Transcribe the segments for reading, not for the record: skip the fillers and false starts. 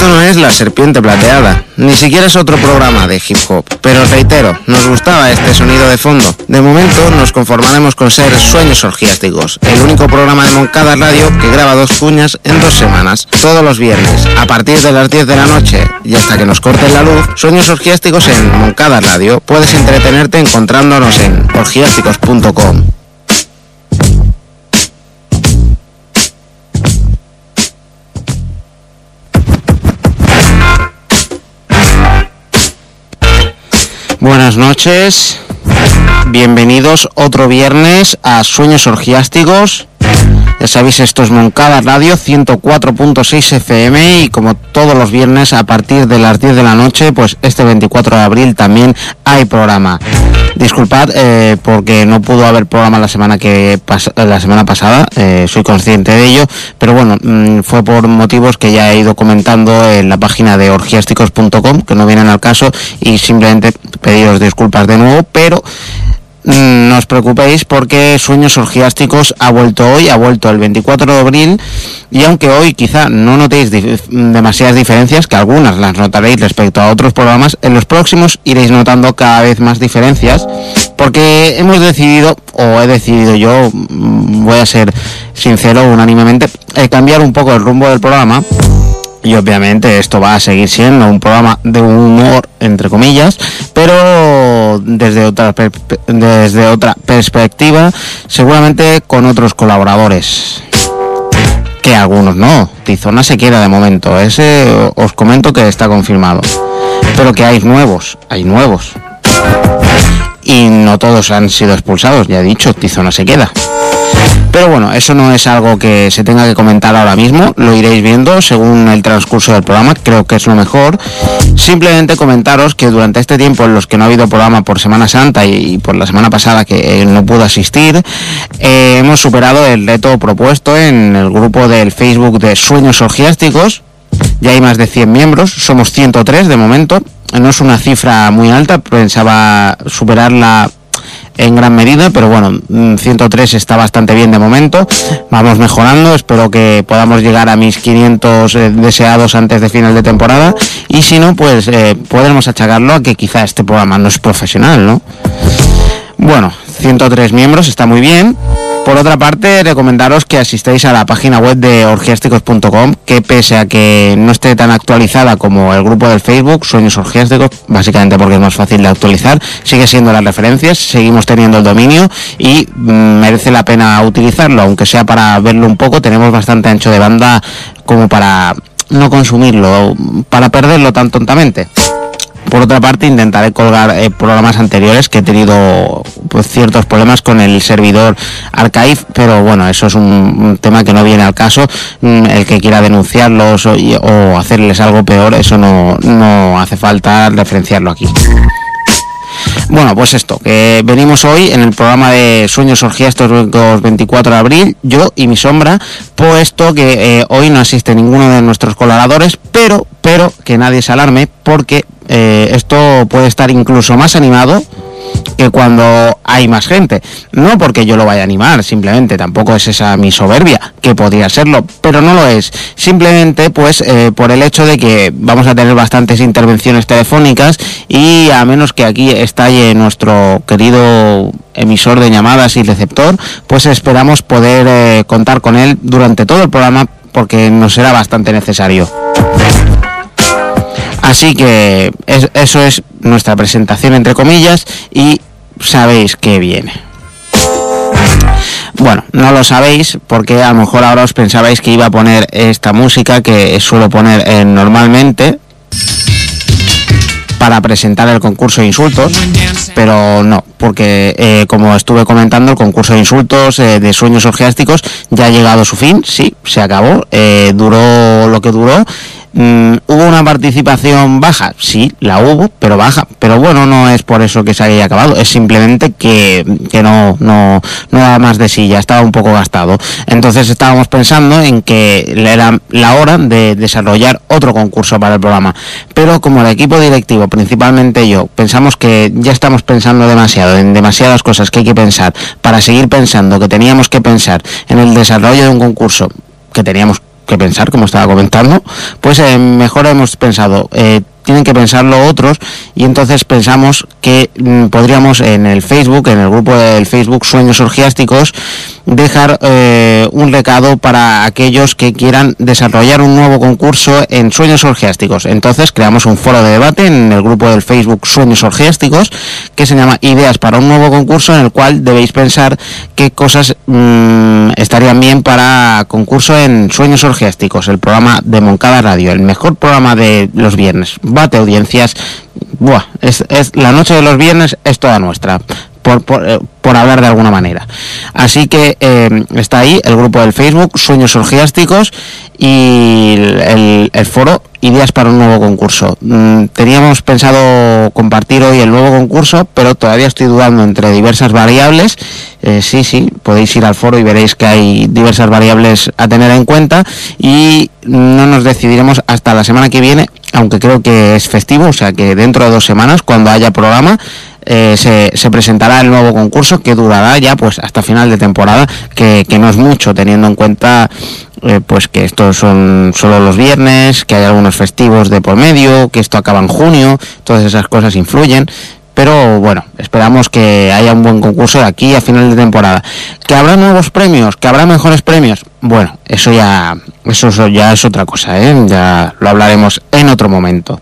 Esto no es La Serpiente Plateada, ni siquiera es otro programa de hip hop, pero reitero, nos gustaba este sonido de fondo. De momento nos conformaremos con ser Sueños Orgiásticos, el único programa de Moncada Radio que graba 2 cuñas en 2 semanas, todos los viernes, a partir de las 10 de la noche y hasta que nos corten la luz. Sueños Orgiásticos en Moncada Radio. Puedes entretenerte encontrándonos en orgiásticos.com. Buenas noches, bienvenidos otro viernes a Sueños Orgiásticos. Ya sabéis, esto es Moncada Radio 104.6 FM y como todos los viernes a partir de las 10 de la noche, pues este 24 de abril también hay programa. Disculpad porque no pudo haber programa la semana pasada, soy consciente de ello, pero bueno, fue por motivos que ya he ido comentando en la página de orgiásticos.com, que no vienen al caso, y simplemente pediros disculpas de nuevo, pero no os preocupéis porque Sueños Orgiásticos ha vuelto hoy, ha vuelto el 24 de abril, y aunque hoy quizá no notéis demasiadas diferencias, que algunas las notaréis respecto a otros programas, en los próximos iréis notando cada vez más diferencias, porque hemos decidido, o he decidido yo, voy a ser sincero, unánimemente, cambiar un poco el rumbo del programa. Y obviamente esto va a seguir siendo un programa de humor, entre comillas, pero desde otra perspectiva, seguramente con otros colaboradores. Que algunos no. Tizona se queda de momento, ese os comento que está confirmado. Pero que hay nuevos. Y no todos han sido expulsados, ya he dicho, Tizona se queda. Pero bueno, eso no es algo que se tenga que comentar ahora mismo, lo iréis viendo según el transcurso del programa, creo que es lo mejor. Simplemente comentaros que durante este tiempo en los que no ha habido programa por Semana Santa y por la semana pasada que no pudo asistir, hemos superado el reto propuesto en el grupo del Facebook de Sueños Orgiásticos. Ya hay más de 100 miembros, somos 103 de momento, no es una cifra muy alta, pensaba superarla en gran medida, pero bueno, 103 está bastante bien de momento, vamos mejorando, espero que podamos llegar a mis 500 deseados antes de final de temporada, y si no, pues podremos achacarlo a que quizá este programa no es profesional, ¿no? Bueno, 103 miembros, está muy bien. Por otra parte, recomendaros que asistáis a la página web de orgiásticos.com, que pese a que no esté tan actualizada como el grupo del Facebook, Sueños Orgiásticos, básicamente porque es más fácil de actualizar, sigue siendo las referencias, seguimos teniendo el dominio y merece la pena utilizarlo, aunque sea para verlo un poco, tenemos bastante ancho de banda como para no consumirlo, para perderlo tan tontamente. Por otra parte, intentaré colgar programas anteriores que he tenido pues ciertos problemas con el servidor Archive, pero bueno, eso es un tema que no viene al caso. El que quiera denunciarlos o hacerles algo peor, eso no hace falta referenciarlo aquí. Bueno, pues esto, que venimos hoy en el programa de Sueños Orgiásticos 24 de abril, yo y mi sombra, puesto que hoy no asiste ninguno de nuestros colaboradores, pero que nadie se alarme, porque esto puede estar incluso más animado que cuando hay más gente. No porque yo lo vaya a animar, simplemente, tampoco es esa mi soberbia, que podría serlo, pero no lo es. Simplemente, pues, por el hecho de que vamos a tener bastantes intervenciones telefónicas y a menos que aquí estalle nuestro querido emisor de llamadas y receptor, pues esperamos poder contar con él durante todo el programa porque nos será bastante necesario. Así que eso es nuestra presentación entre comillas y sabéis que viene. Bueno, no lo sabéis porque a lo mejor ahora os pensabais que iba a poner esta música que suelo poner normalmente para presentar el concurso de insultos, pero no, porque como estuve comentando, el concurso de insultos de Sueños Orgiásticos ya ha llegado a su fin, sí, se acabó, duró lo que duró. ¿Hubo una participación baja? Sí, la hubo, pero baja. Pero bueno, no es por eso que se haya acabado, es simplemente que no daba más de sí, ya estaba un poco gastado. Entonces estábamos pensando en que era la hora de desarrollar otro concurso para el programa. Pero como el equipo directivo, principalmente yo, pensamos que ya estamos pensando demasiado, en demasiadas cosas que hay que pensar, para seguir pensando que teníamos que pensar en el desarrollo de un concurso que teníamos que pensar, como estaba comentando, pues mejor hemos pensado, tienen que pensarlo otros, y entonces pensamos que podríamos en el Facebook, en el grupo del Facebook Sueños Orgiásticos, dejar un recado para aquellos que quieran desarrollar un nuevo concurso en Sueños Orgiásticos. Entonces creamos un foro de debate en el grupo del Facebook Sueños Orgiásticos, que se llama Ideas para un nuevo concurso, en el cual debéis pensar qué cosas estarían bien para concurso en Sueños Orgiásticos, el programa de Moncada Radio, el mejor programa de los viernes. Bate audiencias, es la noche de los viernes es toda nuestra, por hablar de alguna manera. Así que está ahí el grupo del Facebook Sueños Orgiásticos y el foro Ideas para un nuevo concurso. Teníamos pensado compartir hoy el nuevo concurso, pero todavía estoy dudando entre diversas variables. Sí, podéis ir al foro y veréis que hay diversas variables a tener en cuenta, y no nos decidiremos hasta la semana que viene, aunque creo que es festivo, o sea que dentro de 2 semanas, cuando haya programa, se presentará el nuevo concurso, que durará ya pues hasta final de temporada, que no es mucho, teniendo en cuenta pues que estos son solo los viernes, que hay algunos festivos de por medio, que esto acaba en junio, todas esas cosas influyen. Pero bueno, esperamos que haya un buen concurso de aquí a final de temporada. ¿Que habrá nuevos premios? ¿Que habrá mejores premios? Bueno, eso ya es otra cosa, ya lo hablaremos en otro momento.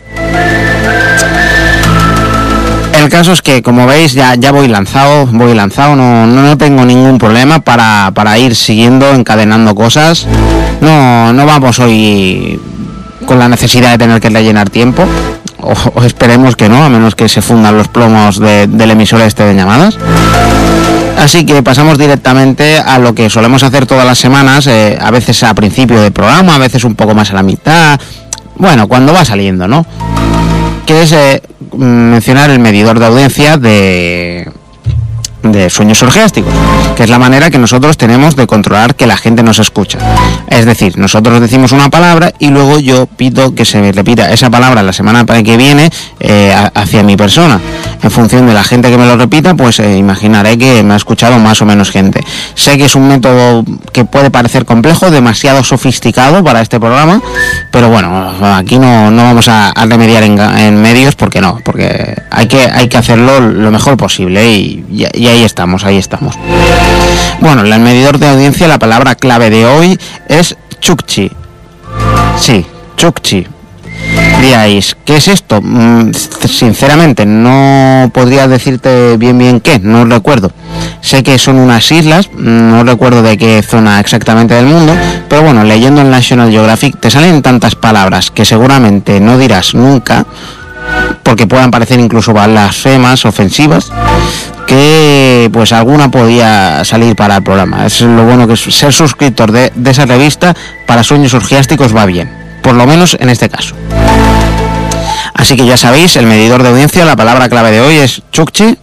El caso es que, como veis, ya voy lanzado, no tengo ningún problema para ir siguiendo, encadenando cosas. No vamos hoy con la necesidad de tener que rellenar tiempo, o esperemos que no, a menos que se fundan los plomos del emisor este de llamadas. Así que pasamos directamente a lo que solemos hacer todas las semanas, a veces a principio del programa, a veces un poco más a la mitad, bueno, cuando va saliendo, ¿no? Que es mencionar el medidor de audiencia de Sueños Orgiásticos, que es la manera que nosotros tenemos de controlar que la gente nos escucha. Es decir, nosotros decimos una palabra y luego yo pido que se me repita esa palabra la semana que viene hacia mi persona. En función de la gente que me lo repita, pues imaginaré que me ha escuchado más o menos gente. Sé que es un método que puede parecer complejo, demasiado sofisticado para este programa, pero bueno, aquí no vamos a remediar en medios, porque hay que hacerlo lo mejor posible, y ahí estamos. Bueno, en el medidor de audiencia la palabra clave de hoy es chukchi. Sí, chukchi. Diríais, ¿qué es esto? Sinceramente no podría decirte bien qué, no recuerdo. Sé que son unas islas, no recuerdo de qué zona exactamente del mundo, pero bueno, leyendo en National Geographic te salen tantas palabras que seguramente no dirás nunca, porque puedan parecer incluso blasfemas, ofensivas, que pues alguna podía salir para el programa. Es lo bueno, que ser suscriptor de esa revista para Sueños Orgiásticos va bien, por lo menos en este caso. Así que ya sabéis, el medidor de audiencia, la palabra clave de hoy es chukchi.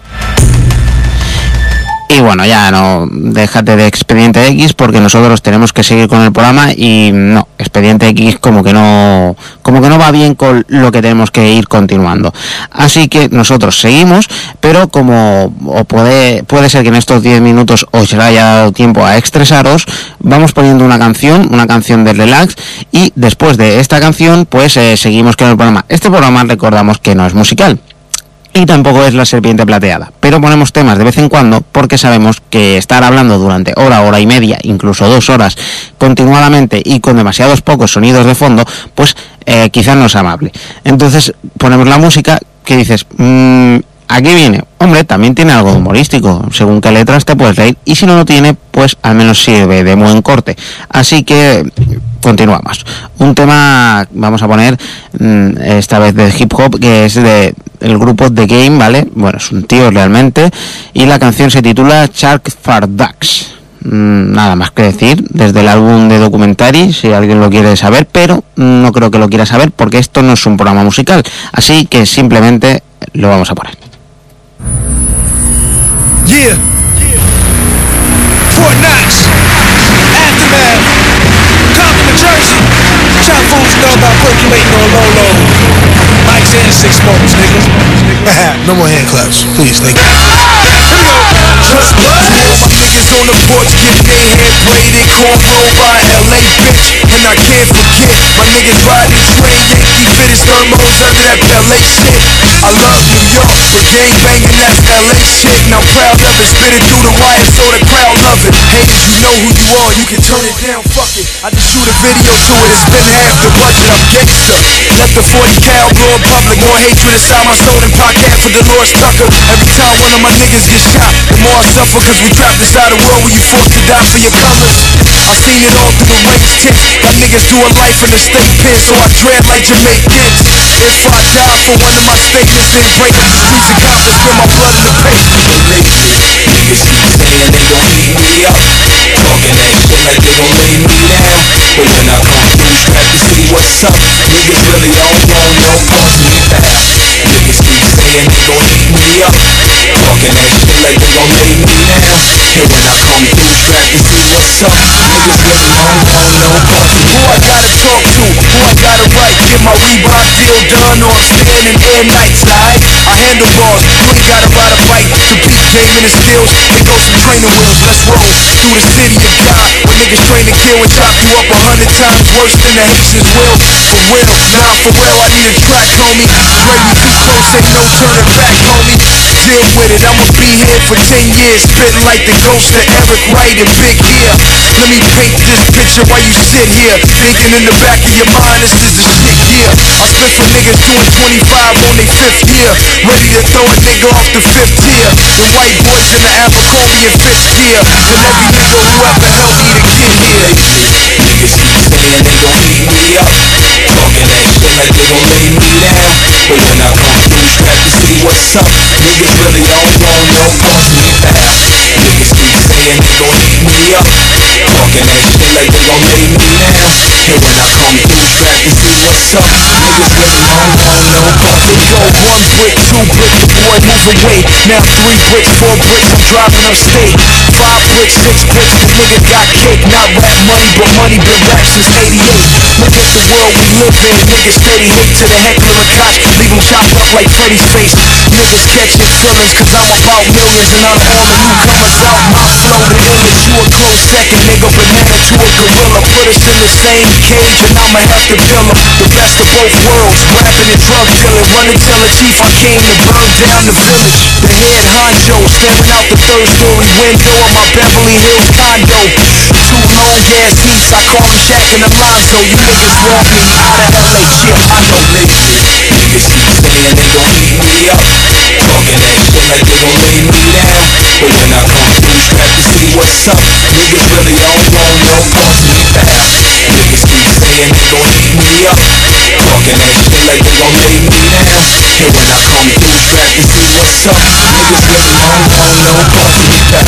Y bueno, ya no, déjate de Expediente X, porque nosotros tenemos que seguir con el programa, y no, Expediente X como que no va bien con lo que tenemos que ir continuando. Así que nosotros seguimos, pero como puede ser que en estos 10 minutos os haya dado tiempo a estresaros, vamos poniendo una canción de relax, y después de esta canción pues seguimos con el programa. Este programa, recordamos que no es musical y tampoco es La Serpiente Plateada, pero ponemos temas de vez en cuando, porque sabemos que estar hablando durante hora y media, incluso 2 horas continuadamente y con demasiados pocos sonidos de fondo, pues quizás no es amable. Entonces ponemos la música que dices, aquí viene, hombre, también tiene algo humorístico, según qué letras te puedes reír, y si no lo tiene, pues al menos sirve de buen corte. Así que continuamos. Un tema vamos a poner esta vez de hip hop, que es de el grupo The Game, ¿vale? Bueno, es un tío realmente, y la canción se titula Shark for Ducks. Nada más que decir, desde el álbum de Documentary, si alguien lo quiere saber, pero no creo que lo quiera saber, porque esto no es un programa musical, así que simplemente lo vamos a poner. Yeah. Fort Knox, Aftermath, Compton, Jersey. Chop fools know about percolating on low low. Mike's in 6 months, nigga. No more hand claps, please, thank you. Just blood. My niggas on the porch get their head braided, cornrow by LA bitch. I love New York, but gang banging, that's LA shit. And I'm proud of it, spit it through the wire so the crowd love it. Haters, you know who you are, you can turn it down, fuck it. I just shoot a video to it, it's been half the budget, I'm gangster. Let the 40 cal blow in public, more hatred inside my soul than podcast for Dolores Tucker. Every time one of my niggas gets shot, the more I suffer, cause we trapped inside a world where you forced to die for your colors. I seen it all through the race tent. Got niggas doing life in the state pen, so I dread like Jamaicans. If I die for one of my statements, then break up the streets of Compton, spend my blood in the paint. Lately, niggas keep saying they gon' eat me up, talking that shit like they gon' lay me down. But when I come through, strap to see what's up, niggas really don't want no parts of me back. Niggas keep saying they gon' eat me up, talking that shit like they gon' lay me down. And when I come through, strap to see what's up, niggas really don't want no parts of me back. Who I gotta talk to, who I gotta write, get my Reebok deal done, or I'm standing air nights, alright? I handle bars, you ain't gotta ride a bike to beat game in the skills. Here goes some training wheels, let's roll through the city of God, where niggas train to kill and chop you up 100 times worse than the Haitians will. For real, nah, for real, I need a track, homie. Dre, we too close, ain't no turning back, homie. Deal with it, I'ma be here for 10 years, spitting like the ghost of Eric Wright and Big Ear. Let me paint this picture while you sit here, thinking in the back of your mind, this is the shit, yeah. I spit for niggas doing 25 on their 5th year, ready to throw a nigga off the 5th tier. The white boys in the Apple call me in 5th gear, and every nigga who ever helped me to get here. Niggas keep saying they gon' eat me up, talking that shit like they gon' lay me down. But when I come through, strap to see what's up, niggas really don't want no parts of me back. Niggas keep saying they gon' eat me up, talking that shit like they gon' lay me down. And when I come through, strap to see what's up, niggas really don't want no parts of me Yo, back. 1 brick, 2 brick, the boy move away. Now 3 bricks, 4 bricks, I'm driving upstate. 5 bricks, 6 bricks, cause nigga got cake. Not rap money, but money been rap since 88. Look at the world we live in, niggas steady hate to the heckler and koch, leave them chopped up like Freddy's face. Niggas catching feelings, cause I'm about millions, and I'm all the newcomers out. My flow the illest, you a close second, nigga. Banana to a gorilla, put us in the same cage, and I'ma have to kill them. The best of both worlds, rapping and drug dealing. Run and tell the chief I came to burn down the village. The head honcho, staring out the 3rd story window of my Beverly Hills condo. 2 long ass heats, I call them Shaq and Alonzo. You niggas want me out of LA, shit, I know. Lately, niggas keep saying they gon' eat me up, talking that shit like they gon' lay me down. But when I come through, strap to see what's up, niggas really don't want no parts of me back. Niggas keep saying they gon' eat me up, talking that shit like they gon' lay me down. And when I come through, strap to see what's up, niggas really don't want no parts of me back.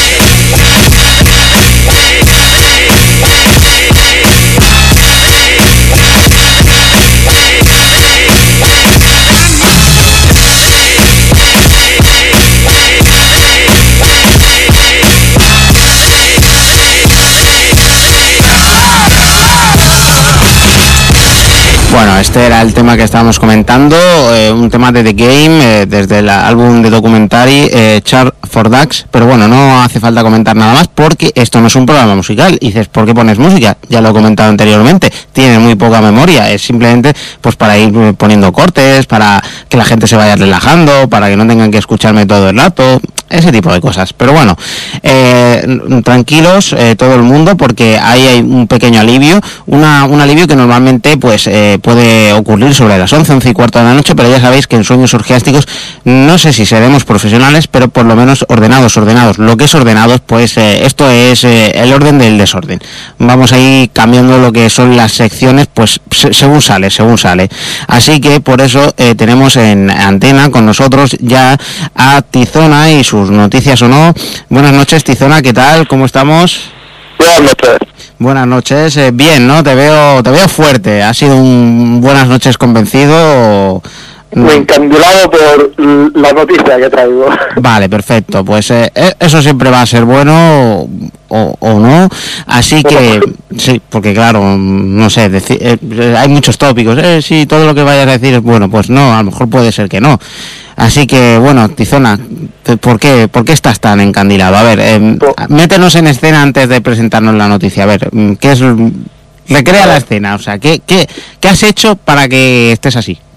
Bueno, este era el tema que estábamos comentando, un tema de The Game, desde el álbum de documentary Char for Dax, pero bueno, no hace falta comentar nada más porque esto no es un programa musical. Y dices, ¿por qué pones música? Ya lo he comentado anteriormente, tiene muy poca memoria, es simplemente pues para ir poniendo cortes, para que la gente se vaya relajando, para que no tengan que escucharme todo el rato, ese tipo de cosas. Pero bueno, tranquilos todo el mundo, porque ahí hay un pequeño alivio, un alivio que normalmente pues puede ocurrir sobre las 11, 11 y cuarto de la noche, pero ya sabéis que en Sueños Orgiásticos no sé si seremos profesionales, pero por lo menos ordenados. Lo que es ordenados, pues esto es el orden del desorden. Vamos a ir cambiando lo que son las secciones, pues según sale. Así que por eso tenemos en antena con nosotros ya a Tizona y sus noticias o no. Buenas noches, Tizona, ¿qué tal? ¿Cómo estamos? Buenas noches. Buenas noches, bien, ¿no? Te veo fuerte. ¿Ha sido un buenas noches convencido? Muy encandilado por la noticia que traigo. Vale, perfecto. Pues eso siempre va a ser bueno o no. Así que sí, porque claro, no sé, hay muchos tópicos. Si todo lo que vayas a decir es bueno, pues no, a lo mejor puede ser que no. Así que, bueno, Tizona, ¿por qué estás tan encandilado? A ver, métenos en escena antes de presentarnos la noticia. A ver, ¿qué es? Recrea la escena, o sea, ¿qué has hecho para que estés así?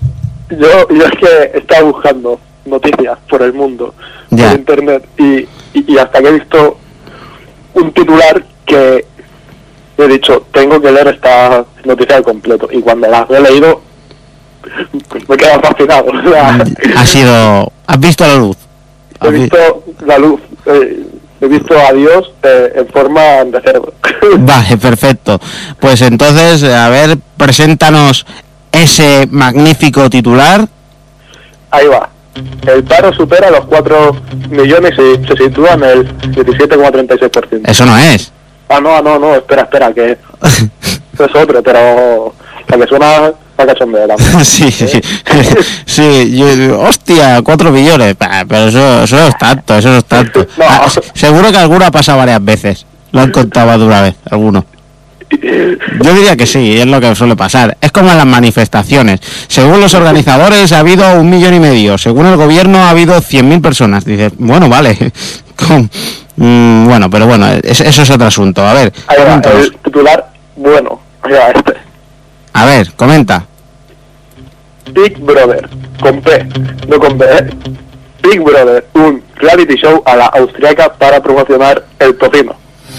Yo es que estaba buscando noticias por el mundo, por internet, y hasta que he visto un titular que he dicho, tengo que leer esta noticia al completo, y cuando la he leído me he quedado fascinado. O sea, ¿has visto la luz? He visto la luz, he visto a Dios en forma de cerdo. Vale, perfecto. Pues entonces, a ver, preséntanos ese magnífico titular. Ahí va. El paro supera los 4 millones y se sitúa en el 17,36%. Eso no es. No, espera, que eso es otro, pero la que suena a cachondeo también. Sí, hostia, 4 millones, pero eso no es tanto, No. Seguro que alguno ha pasado varias veces, lo han contado más de una vez, alguno. Yo diría que sí, es lo que suele pasar. Es como en las manifestaciones. Según los organizadores ha habido 1,5 millones. Según el gobierno ha habido 100.000 personas. Dices, bueno, vale. Bueno, pero bueno, eso es otro asunto. A ver, ahí va, el titular, bueno, ahí va este. A ver, comenta. Big Brother, con P, no con B. Big Brother, un reality show a la austriaca para promocionar el tocino.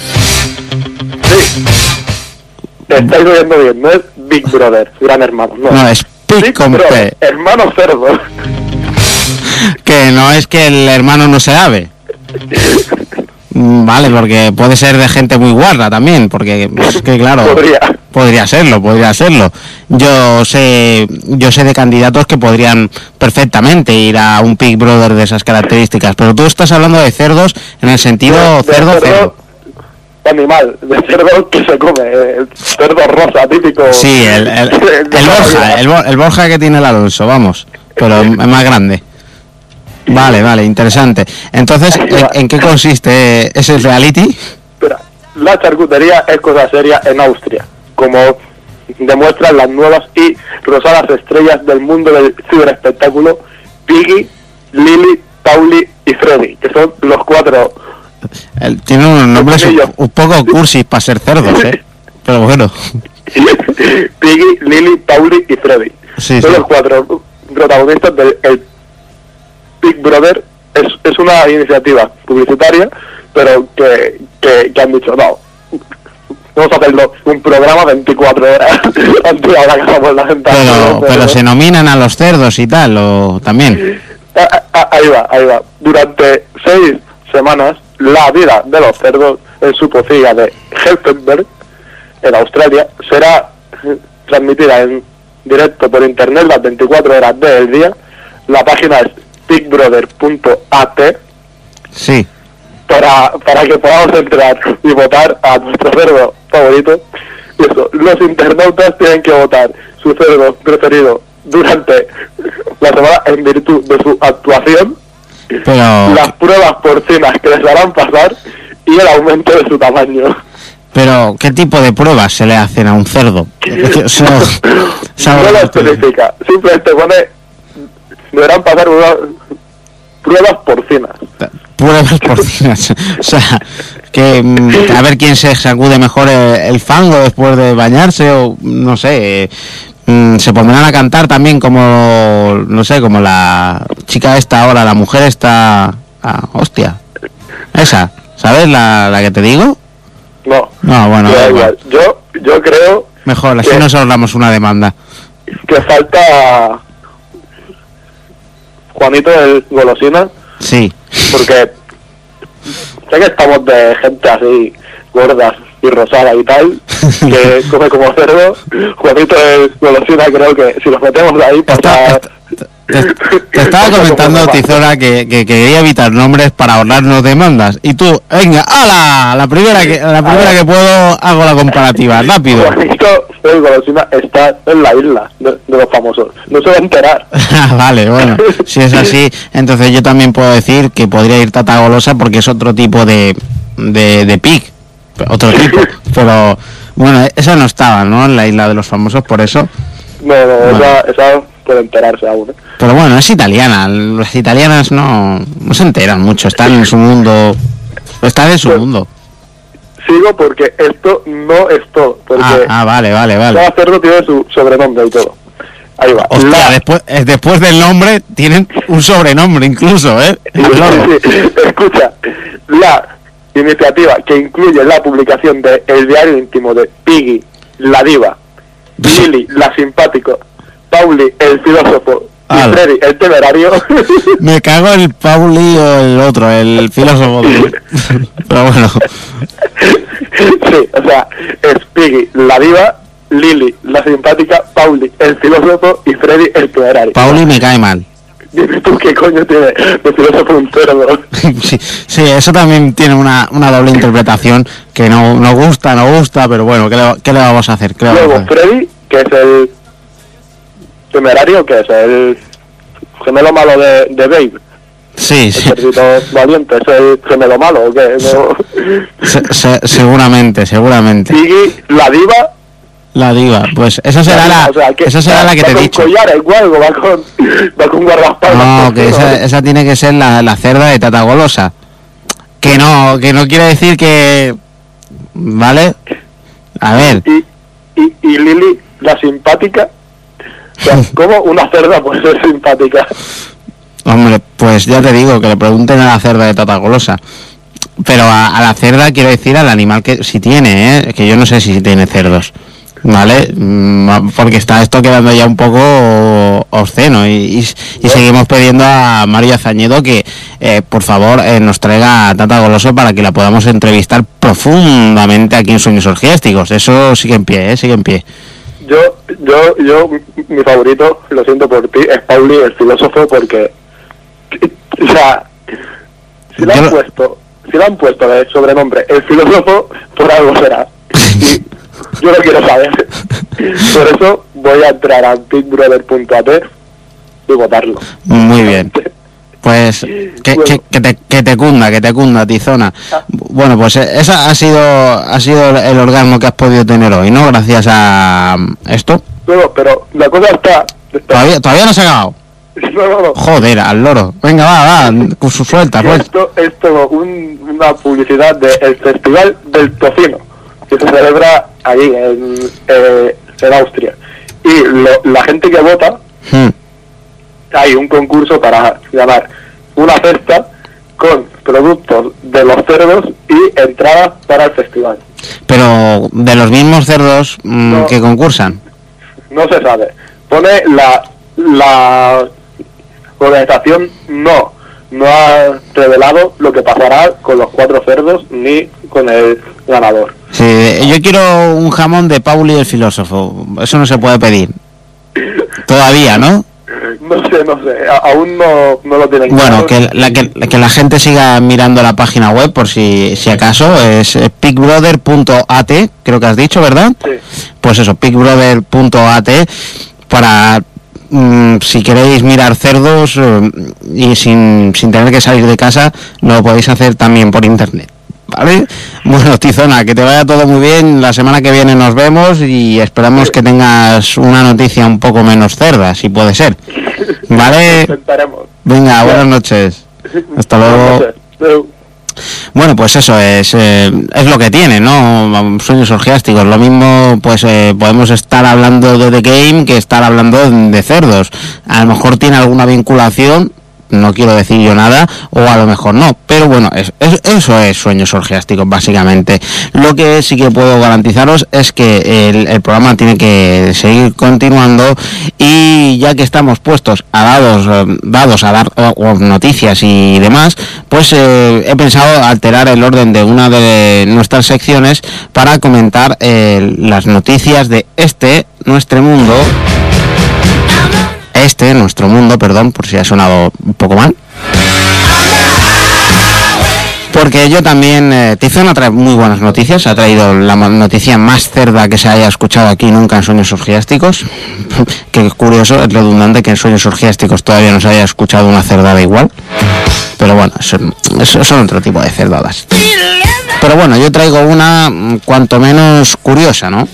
Sí. Estáis oyendo bien, no es Big Brother, Gran Hermano, no es Big con Brother, P. Hermano cerdo. Que no es que el hermano no se lave. Vale, porque puede ser de gente muy guarra también, porque es que claro, podría serlo. Yo sé de candidatos que podrían perfectamente ir a un Big Brother de esas características, pero tú estás hablando de cerdos en el sentido cerdo. Animal, de cerdo que se come, el cerdo rosa típico. Sí, el Borja que tiene el Alonso, vamos, pero es más grande. Vale, interesante. Entonces, ¿en qué consiste ese reality? Espera, la charcutería es cosa seria en Austria, como demuestran las nuevas y rosadas estrellas del mundo del ciberespectáculo, Piggy, Lily, Pauli y Freddy, que son los 4. Tiene unos nombres un poco cursis para ser cerdos, pero bueno. Piggy, Lily, Pauli y Freddy. Son los 4 protagonistas del Big Brother. Es una iniciativa publicitaria, pero que han dicho, no, vamos a hacerlo un programa 24 horas antes de la casa por la ventana. Pero se nominan a los cerdos y tal, o también. Ahí va. Durante 6 semanas, la vida de los cerdos en su pocilla de Helpenberg, en Australia, será transmitida en directo por internet las 24 horas del día. La página es bigbrother.at. Sí. Para que podamos entrar y votar a nuestro cerdo favorito. Y eso, los internautas tienen que votar su cerdo preferido durante la semana en virtud de su actuación, las pruebas porcinas que les harán pasar y el aumento de su tamaño. Pero, ¿qué tipo de pruebas se le hacen a un cerdo? No lo especifica, simplemente pone, deberán pasar pruebas porcinas. Pruebas porcinas. O sea, que a ver quién se sacude mejor el fango después de bañarse, o no sé, se pondrán a cantar también como, no sé, como la chica esta ahora, la mujer esta, hostia, esa, ¿sabes la que te digo? No, bueno, igual. Yo creo mejor, así nos ahorramos una demanda. Que falta Juanito del Golosina. Sí. Porque sé que estamos de gente así gordas y rosada y tal, que come como cerdo. Juanito de Golosina, creo que si los metemos ahí pasa. Te estaba comentando, Tizona, que quería evitar nombres para ahorrarnos demandas. Y tú, venga, ¡hala! La primera que puedo hago la comparativa, rápido. Juanito el Golosina está en la isla de los famosos. No se va a enterar. Vale, bueno, si es así, entonces yo también puedo decir que podría ir Tata Golosa porque es otro tipo de pig. Otro tipo. Pero, bueno, esa no estaba, ¿no? En la isla de los famosos, por eso. No, esa puede enterarse aún. Pero bueno, es italiana. Las italianas no se enteran mucho. Están en su mundo. Están en su mundo. Sigo porque esto no es todo. Porque vale. cada cerdo tiene su sobrenombre y todo. Ahí va. Hostia, después del nombre tienen un sobrenombre incluso, ¿eh? Sí. Escucha, la iniciativa que incluye la publicación de el diario íntimo de Piggy, la diva, Lily, la simpático, Pauli, el filósofo, y Freddy, el temerario. Me cago el Pauli o el otro, el filósofo. Pero bueno. Sí, o sea, es Piggy, la diva, Lily, la simpática, Pauli, el filósofo y Freddy, el temerario. Pauli me cae mal. Dime tú qué coño tiene de filósofo un cerdo. Sí, eso también tiene una doble interpretación que no gusta, pero bueno, ¿qué le vamos a hacer? Luego Freddy, que es el temerario, que es el gemelo malo de Babe. Sí. El cerdito valiente, ¿es el gemelo malo o qué? No. Seguramente. Piggy, la diva. La diva, pues esa será la que te he dicho. Collar, igual, va con guardaespaldas. No, que esa tiene que ser la cerda de Tata Golosa. Que no quiere decir que... ¿Vale? A ver. Y Lily, la simpática. O sea, ¿cómo una cerda puede ser simpática? Hombre, pues ya te digo, que le pregunten a la cerda de Tata Golosa. Pero a la cerda quiero decir al animal que si tiene, que yo no sé si tiene cerdos. ¿Vale? Porque está esto quedando ya un poco obsceno y seguimos pidiendo a María Zañedo que por favor nos traiga a Tata Goloso para que la podamos entrevistar profundamente aquí en Sueños Orgiásticos. Eso sigue en pie, sigue en pie. Yo mi favorito, lo siento por ti, es Pauli, el filósofo, porque o sea, si le han puesto de sobrenombre el filósofo, por algo será. Y yo lo quiero saber. Por eso voy a entrar a bigbrother.at y votarlo. Muy bien. Pues que te cunda, Tizona. Bueno, pues esa ha sido el orgasmo que has podido tener hoy, ¿no? Gracias a esto. No, pero la cosa está... Todavía no se ha acabado. No. Joder, al loro. Venga, va, suelta. Esto es todo una publicidad del Festival del Tocino, que se celebra ahí en Austria. Y la gente que vota, hay un concurso para ganar una cesta con productos de los cerdos y entradas para el festival. Pero de los mismos cerdos que concursan. No se sabe. Pone la organización no ha revelado lo que pasará con los 4 cerdos ni con el ganador. Sí, yo quiero un jamón de Pauli el filósofo. Eso no se puede pedir. Todavía, ¿no? No sé, aún no lo tienen. Bueno, claro. que la gente siga mirando la página web por si acaso, es pigbrother.at, creo que has dicho, ¿verdad? Sí. Pues eso, pigbrother.at, para si queréis mirar cerdos y sin tener que salir de casa, lo podéis hacer también por internet. ¿Vale? Bueno, Tizona, que te vaya todo muy bien. La semana que viene nos vemos y esperamos que tengas una noticia un poco menos cerda, si puede ser. ¿Vale? Intentaremos. Venga, buenas noches. Hasta luego. Bueno, pues eso es lo que tiene, ¿no? Sueños orgiásticos. Lo mismo, pues podemos estar hablando de The Game que estar hablando de cerdos. A lo mejor tiene alguna vinculación, no quiero decir yo nada, o a lo mejor no, pero bueno, eso es Sueños Orgiásticos básicamente. Lo que sí que puedo garantizaros es que el programa tiene que seguir continuando, y ya que estamos puestos dados a dar noticias y demás, pues he pensado alterar el orden de una de nuestras secciones para comentar las noticias de nuestro mundo, perdón, por si ha sonado un poco mal. Porque yo también, Tizona trae muy buenas noticias, ha traído la noticia más cerda que se haya escuchado aquí nunca en Sueños Orgiásticos. Qué curioso, es redundante que en Sueños Orgiásticos todavía no se haya escuchado una cerdada igual. Pero bueno, son otro tipo de cerdadas. Pero bueno, yo traigo una cuanto menos curiosa, ¿no?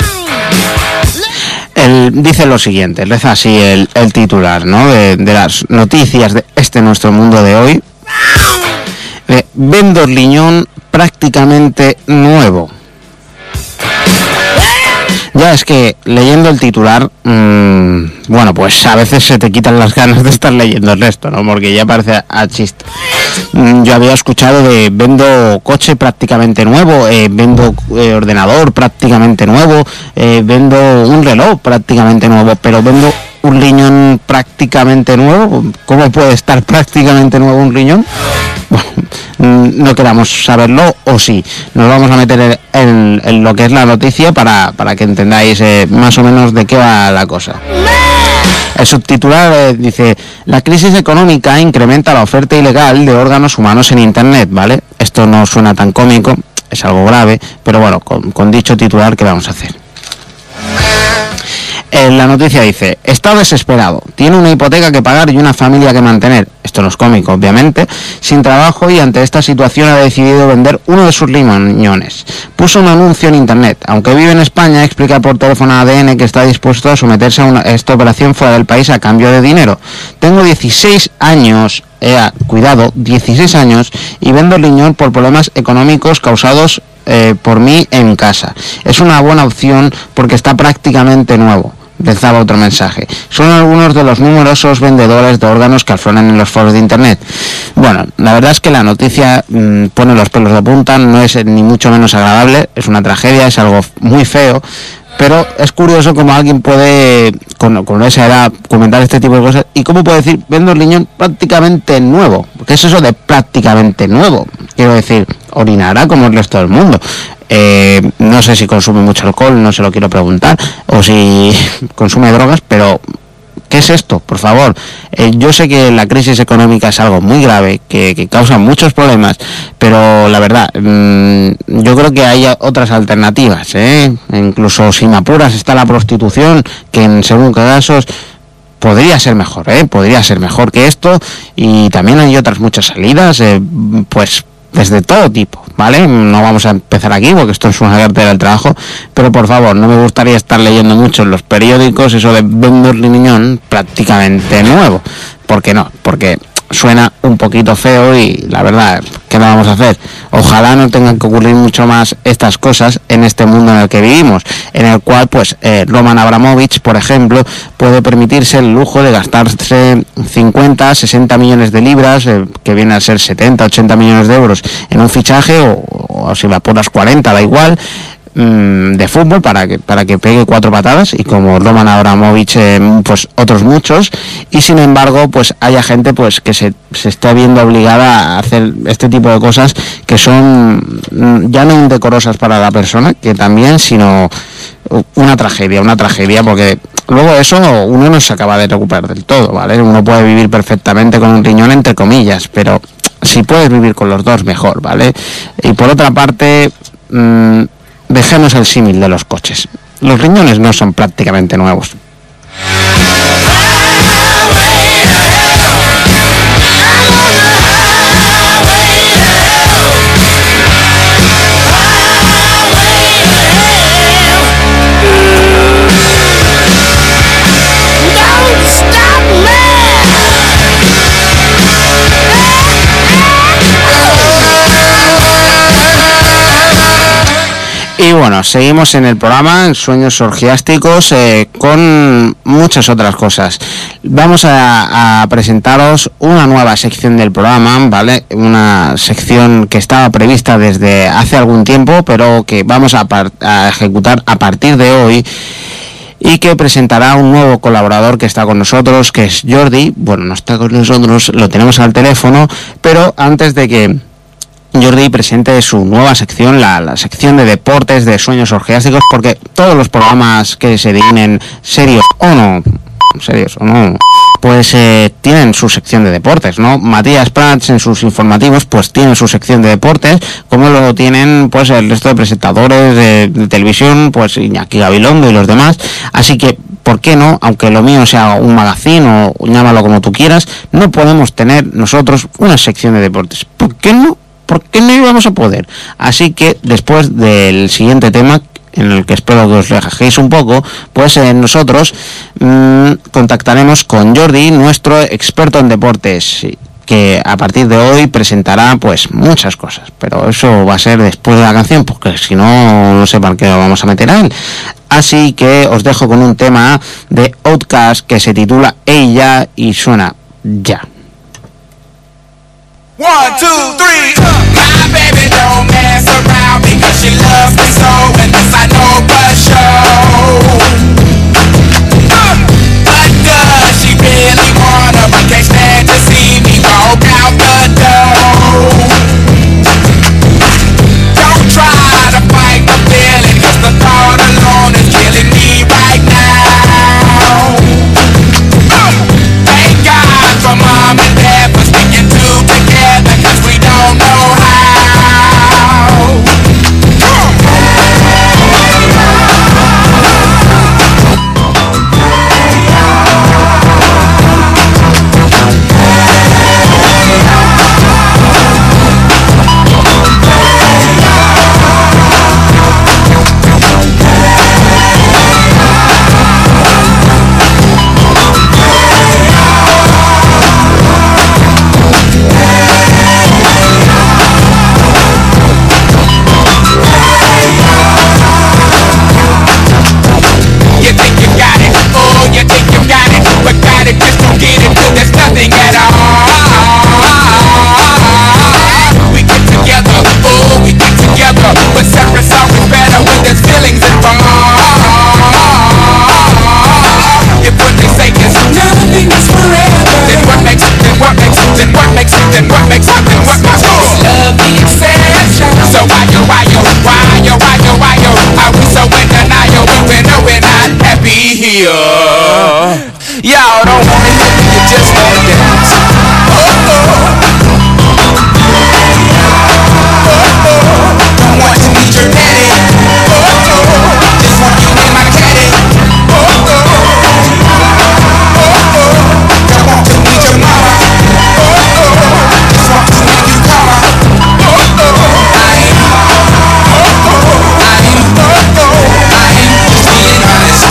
Dice lo siguiente, reza así el titular, ¿no? De las noticias de nuestro mundo de hoy. Vendor Liñón prácticamente nuevo. Ya es que leyendo el titular, bueno, pues a veces se te quitan las ganas de estar leyendo el resto, ¿no? Porque ya parece a chiste. Yo había escuchado de vendo coche prácticamente nuevo, vendo ordenador prácticamente nuevo, vendo un reloj prácticamente nuevo, pero vendo un riñón prácticamente nuevo. ¿Cómo puede estar prácticamente nuevo un riñón? Bueno, no queramos saberlo, o sí. Nos vamos a meter en lo que es la noticia para que entendáis más o menos de qué va la cosa. El subtitular dice: la crisis económica incrementa la oferta ilegal de órganos humanos en Internet, ¿vale? Esto no suena tan cómico, es algo grave, pero bueno, con dicho titular, ¿qué vamos a hacer? La noticia dice: está desesperado, tiene una hipoteca que pagar y una familia que mantener. Esto no es cómico, obviamente. Sin trabajo y ante esta situación ha decidido vender uno de sus riñones. Puso un anuncio en Internet. Aunque vive en España, explica por teléfono a ADN que está dispuesto a someterse a esta operación fuera del país a cambio de dinero. Tengo 16 años, cuidado, 16 años, y vendo el riñón por problemas económicos causados por mí en casa. Es una buena opción porque está prácticamente nuevo. Rezaba otro mensaje. Son algunos de los numerosos vendedores de órganos que afloran en los foros de Internet. Bueno, la verdad es que la noticia pone los pelos de punta, no es ni mucho menos agradable, es una tragedia, es algo muy feo, pero es curioso cómo alguien puede, con esa edad, comentar este tipo de cosas, y cómo puede decir, vendo el riñón prácticamente nuevo. ¿Qué es eso de prácticamente nuevo? Quiero decir, orinará como el resto del mundo. No sé si consume mucho alcohol, no se lo quiero preguntar, o si consume drogas, pero ¿qué es esto? Por favor, yo sé que la crisis económica es algo muy grave, que causa muchos problemas, pero la verdad, yo creo que hay otras alternativas, incluso si me apuras está la prostitución, que en según qué casos podría ser mejor, podría ser mejor que esto, y también hay otras muchas salidas, pues desde todo tipo, ¿vale? No vamos a empezar aquí porque esto es una cartera del trabajo, pero por favor, no me gustaría estar leyendo mucho en los periódicos eso de vendo el riñón prácticamente nuevo. ¿Por qué no? Porque suena un poquito feo y la verdad, ¿qué le vamos a hacer? Ojalá no tengan que ocurrir mucho más estas cosas en este mundo en el que vivimos, en el cual pues Roman Abramovich, por ejemplo, puede permitirse el lujo de gastarse 50, 60 millones de libras, que viene a ser 70, 80 millones de euros en un fichaje, o si va por las 40, da igual, de fútbol para que pegue 4 patadas, y como Roman Abramovich, pues otros muchos, y sin embargo pues haya gente pues que se está viendo obligada a hacer este tipo de cosas que son ya no indecorosas para la persona, que también, sino una tragedia, porque luego eso uno no se acaba de recuperar del todo, ¿vale? Uno puede vivir perfectamente con un riñón, entre comillas, pero si puedes vivir con los dos, mejor, ¿vale? Y por otra parte, dejemos el símil de los coches. Los riñones no son prácticamente nuevos. Y bueno, seguimos en el programa, en Sueños Orgiásticos, con muchas otras cosas. Vamos a presentaros una nueva sección del programa, ¿vale? Una sección que estaba prevista desde hace algún tiempo, pero que vamos a ejecutar a partir de hoy, y que presentará un nuevo colaborador que está con nosotros, que es Jordi. Bueno, no está con nosotros, lo tenemos al teléfono, pero antes de que Jordi presente su nueva sección, la sección de deportes de Sueños Orgiásticos, porque todos los programas que se dignen serios o no, pues tienen su sección de deportes, ¿no? Matías Prats en sus informativos pues tienen su sección de deportes, como lo tienen pues el resto de presentadores de televisión, pues Iñaki Gabilondo y los demás. Así que, ¿por qué no? Aunque lo mío sea un magazine o llámalo como tú quieras, no podemos tener nosotros una sección de deportes. ¿Por qué no? ¿Por qué no íbamos a poder? Así que después del siguiente tema, en el que espero que os relajéis un poco, pues nosotros contactaremos con Jordi, nuestro experto en deportes, que a partir de hoy presentará pues muchas cosas, pero eso va a ser después de la canción, porque si no sepan que lo vamos a meter a él. Así que os dejo con un tema de Outkast que se titula Ella y suena ya. 1, 2, 3. My baby don't mess around because she loves me so, and this I know for sure. But does she really wanna? But can't stand to see me walk out the door. Don't try to fight the feeling, 'cause the thought alone is killing me right now. Thank God for mom and dad for sticking two together, 'cause we don't know how. Y'all don't wanna hear me, you just wanna dance. Don't want to meet your daddy. Just want you in my caddy. Don't want to meet your mama. Just want to make you come. I ain't just being honest.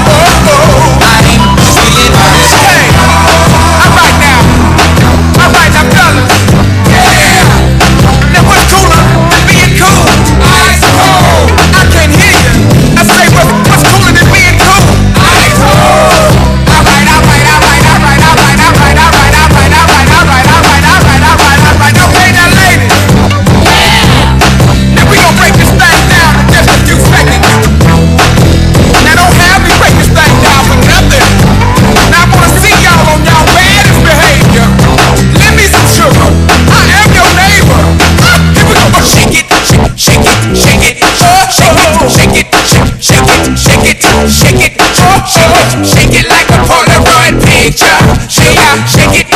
Shake it like a Polaroid picture. Shake it,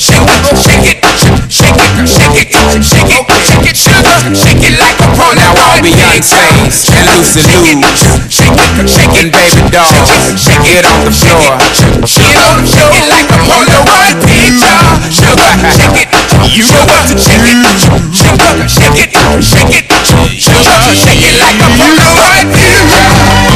shake it like a Polaroid picture. And Lucy Lou, shaking baby doll, get on the floor. Shake it like a Polaroid picture. Sugar, shake it, sugar, shake it, shake it, sugar, shake it like a Polaroid picture.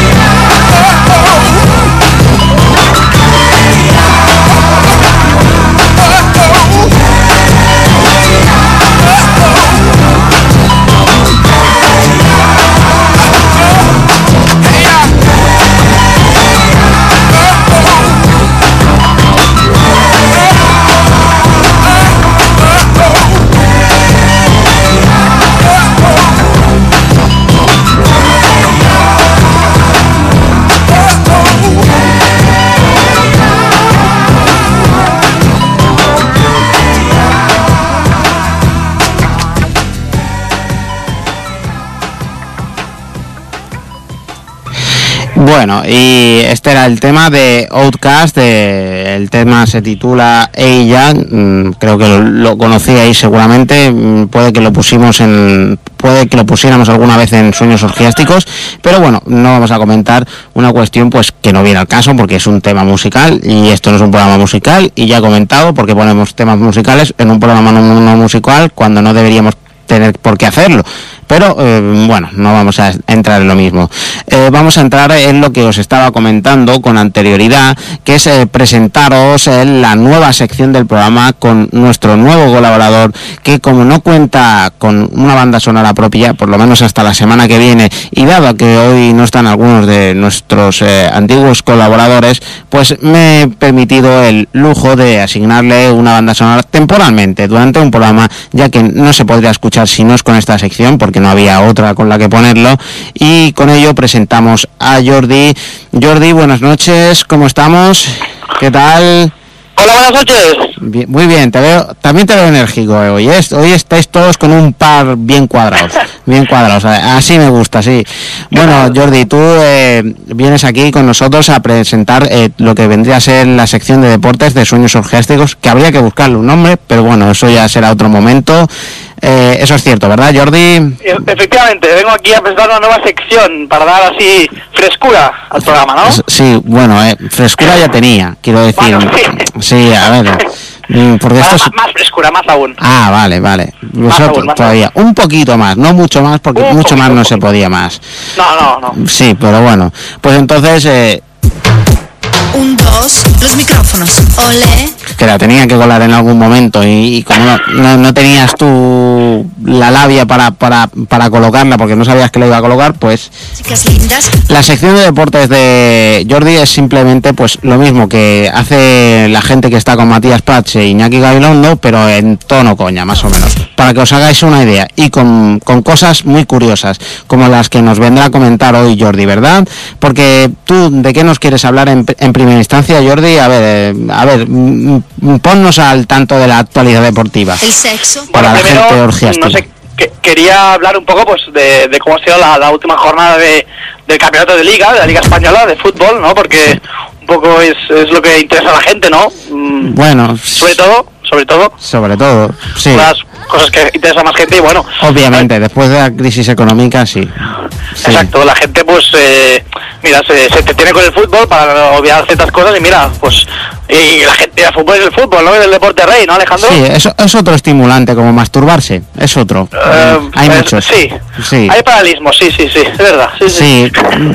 Bueno, y este era el tema de Outkast, el tema se titula Ella, creo que lo conocíais seguramente, puede que lo pusiéramos alguna vez en Sueños Orgiásticos, pero bueno, no vamos a comentar una cuestión pues que no viene al caso porque es un tema musical y esto no es un programa musical, y ya he comentado porque ponemos temas musicales en un programa no musical cuando no deberíamos tener por qué hacerlo. Pero bueno, no vamos a entrar en lo mismo. Vamos a entrar en lo que os estaba comentando con anterioridad, que es presentaros la nueva sección del programa con nuestro nuevo colaborador, que como no cuenta con una banda sonora propia, por lo menos hasta la semana que viene, y dado que hoy no están algunos de nuestros antiguos colaboradores, pues me he permitido el lujo de asignarle una banda sonora temporalmente durante un programa, ya que no se podría escuchar si no es con esta sección, porque no había otra con la que ponerlo, y con ello presentamos a Jordi. Jordi, buenas noches, ¿cómo estamos? ¿Qué tal? Hola, buenas noches. Bien, muy bien, también te veo enérgico hoy. Hoy estáis todos con un par bien cuadrados, así me gusta, sí. Bueno, Jordi, tú vienes aquí con nosotros a presentar lo que vendría a ser la sección de deportes de Sueños Orgiásticos, que habría que buscarle un nombre, pero bueno, eso ya será otro momento. Eso es cierto, ¿verdad, Jordi? Efectivamente, vengo aquí a presentar una nueva sección para dar así frescura al programa, ¿no? Sí, bueno, frescura ya tenía, quiero decir. Bueno, sí, a ver, porque esto es... más frescura, más aún. Ah, vale. Más aún, todavía, un poquito más, no mucho más, porque mucho más no se podía más. No. Sí, pero bueno, pues entonces... 1, 2, los micrófonos. Ole. Que la tenía que colar en algún momento y como no tenías tú la labia para colocarla porque no sabías que la iba a colocar, pues... Chicas lindas. La sección de deportes de Jordi es simplemente pues lo mismo que hace la gente que está con Matías Prats e Iñaki Gabilondo, pero en tono coña, más o menos, para que os hagáis una idea, y con cosas muy curiosas, como las que nos vendrá a comentar hoy Jordi, ¿verdad? Porque tú, ¿de qué nos quieres hablar en primera instancia, Jordi? A ver, ponnos al tanto de la actualidad deportiva. El sexo. Para la gente orgiástica. No sé, quería hablar un poco pues de cómo ha sido la última jornada del campeonato de Liga, de la Liga Española de fútbol, ¿no? Porque un poco es lo que interesa a la gente, ¿no? Bueno, sobre todo, sí. Las cosas que interesan a más gente y bueno. Obviamente, después de la crisis económica, sí. Exacto, la gente pues, mira, se entretiene con el fútbol para olvidar ciertas cosas y mira, pues, y la gente, el fútbol es el fútbol, ¿no? Es el deporte rey, ¿no, Alejandro? Sí, eso es otro estimulante, como masturbarse, es otro. Hay muchos. Sí, hay paralelismos, sí, es verdad. Sí.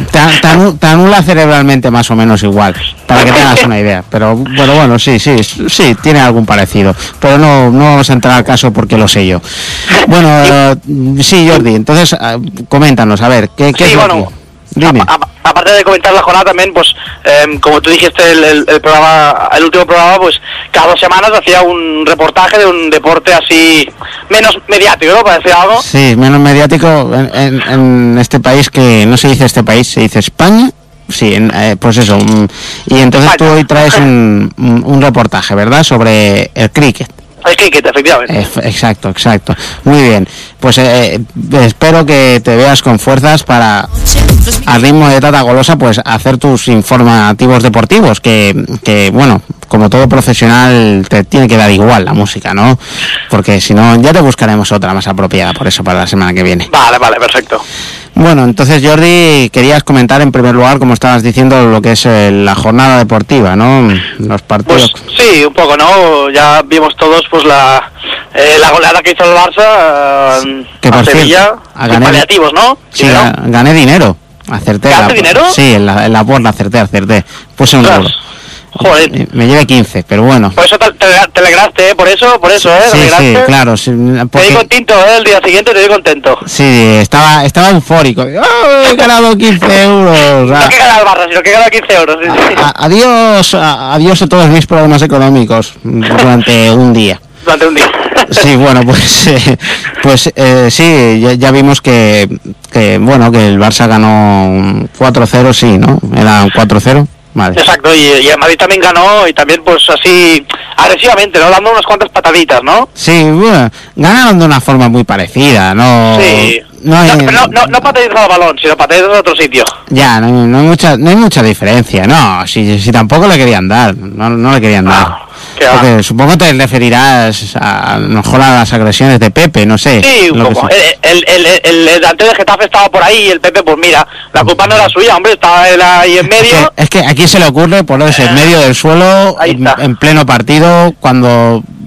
Te anula cerebralmente más o menos igual, para que tengas una idea. Pero bueno, sí, tiene algún parecido. Pero no vamos a entrar al caso porque lo sé yo. Bueno, sí, Jordi, entonces coméntanos, a ver, ¿qué es lo que...? Dime. Aparte de comentar la jornada también, pues como tú dijiste, el último programa, pues cada 2 semanas hacía un reportaje de un deporte así menos mediático, ¿no? Para decir algo. Sí, menos mediático en este país, que no se dice este país, se dice España. Sí, pues eso. Y entonces tú hoy traes un reportaje, ¿verdad?, sobre el cricket. El cricket, efectivamente. Exacto. Muy bien. Pues espero que te veas con fuerzas para, al ritmo de Tata Golosa, pues hacer tus informativos deportivos, que bueno, como todo profesional te tiene que dar igual la música, ¿no? Porque si no, ya te buscaremos otra más apropiada por eso para la semana que viene. Vale, perfecto. Bueno, entonces, Jordi, querías comentar en primer lugar, como estabas diciendo, lo que es la jornada deportiva, ¿no? Los partidos. Pues sí, un poco, ¿no? Ya vimos todos pues la goleada que hizo el Barça a Sevilla, con paliativos, ¿no? Sí, gané dinero. Acerté. ¿Ganaste dinero? Sí, en la porra acerté. Puse un euro. Joder. Me llevé 15, pero bueno. Por eso te alegraste, por eso, Sí, claro. Sí, porque... Te di contento, el día siguiente te di contento. Sí, estaba eufórico. ¡Oh, he ganado 15 euros! No que gana el Barça, sino que gana 15 euros. Adiós a todos mis problemas económicos durante un día. Sí, bueno, pues sí, ya vimos que el Barça ganó 4-0, sí, ¿no? Era 4-0. Vale. Exacto, y el Madrid también ganó, y también pues así agresivamente, ¿no? Dando unas cuantas pataditas, ¿no? Sí, bueno, ganaron de una forma muy parecida, ¿no? Sí. No pataditas al balón, sino pataditas a otro sitio. Ya, no hay mucha diferencia, no, si tampoco le querían dar, no le querían dar. Porque supongo que te referirás a mejor a las agresiones de Pepe, no sé. Sí, un poco. El delantero de Getafe estaba por ahí y el Pepe, pues mira, la culpa no era suya, hombre, estaba él ahí en medio. Es que aquí se le ocurre ponerse en medio del suelo, en pleno partido, cuando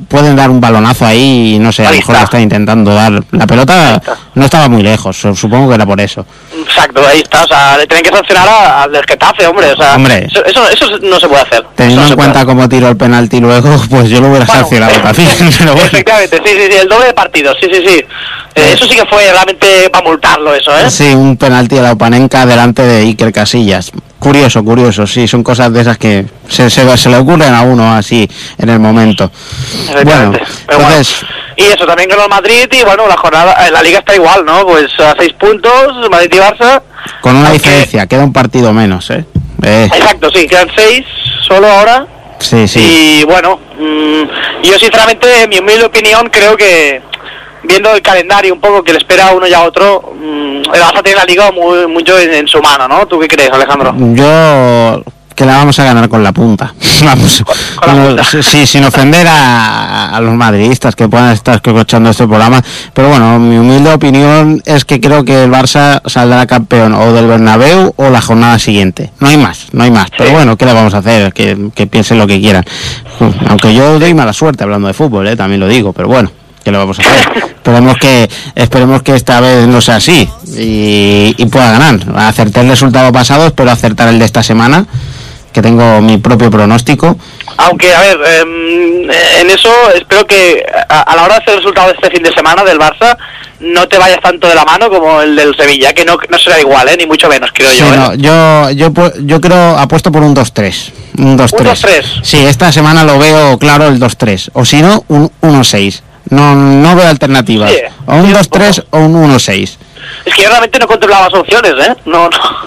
pueden dar un balonazo ahí y no sé, a lo mejor le está intentando dar. La pelota no estaba muy lejos, supongo que era por eso. Exacto, ahí está, o sea, le tienen que sancionar al del Getafe, hombre, o sea, eso no se puede hacer. Teniendo en cuenta cómo tiró el penalti luego, pues yo lo hubiera sancionado también. Pero bueno. Efectivamente, sí, el doble de partidos, sí. Eso sí que fue realmente para multarlo, eso, ¿eh? Sí, un penalti a la Opanenka delante de Iker Casillas. Curioso, sí, son cosas de esas que se le ocurren a uno así en el momento. Bueno, entonces... Y eso también con el Madrid, y bueno, la jornada, la liga está igual, ¿no? Pues a 6 puntos, Madrid y Barça. Con una diferencia, queda un partido menos, ¿eh? Exacto, sí, quedan 6 solo ahora. Sí. Y bueno, yo sinceramente, en mi humilde opinión, creo que viendo el calendario un poco que le espera a uno y a otro, el Barça tiene la liga mucho en su mano, ¿no? ¿Tú qué crees, Alejandro? Yo... que la vamos a ganar con la punta. Vamos, sí, sin ofender a los madridistas que puedan estar escuchando este programa, pero bueno, mi humilde opinión es que creo que el Barça saldrá campeón o del Bernabéu o la jornada siguiente. No hay más, pero bueno, ¿qué le vamos a hacer? Que piensen lo que quieran. Aunque yo doy mala suerte hablando de fútbol, también lo digo, pero bueno, ¿qué le vamos a hacer? Esperemos que esta vez no sea así y pueda ganar. Acerté el resultado pasado, espero acertar el de esta semana, que tengo mi propio pronóstico. Aunque, a ver, en eso espero que a la hora de hacer el resultado de este fin de semana del Barça no te vayas tanto de la mano como el del Sevilla, que no será igual, ni mucho menos, creo yo. No, yo creo, apuesto por un 2-3. Un 2-3. Sí, esta semana lo veo claro el 2-3. O si no, un 1-6. No veo alternativas. Sí, o un 2-3 o un 1-6. Es que yo realmente no controlaba las opciones, No.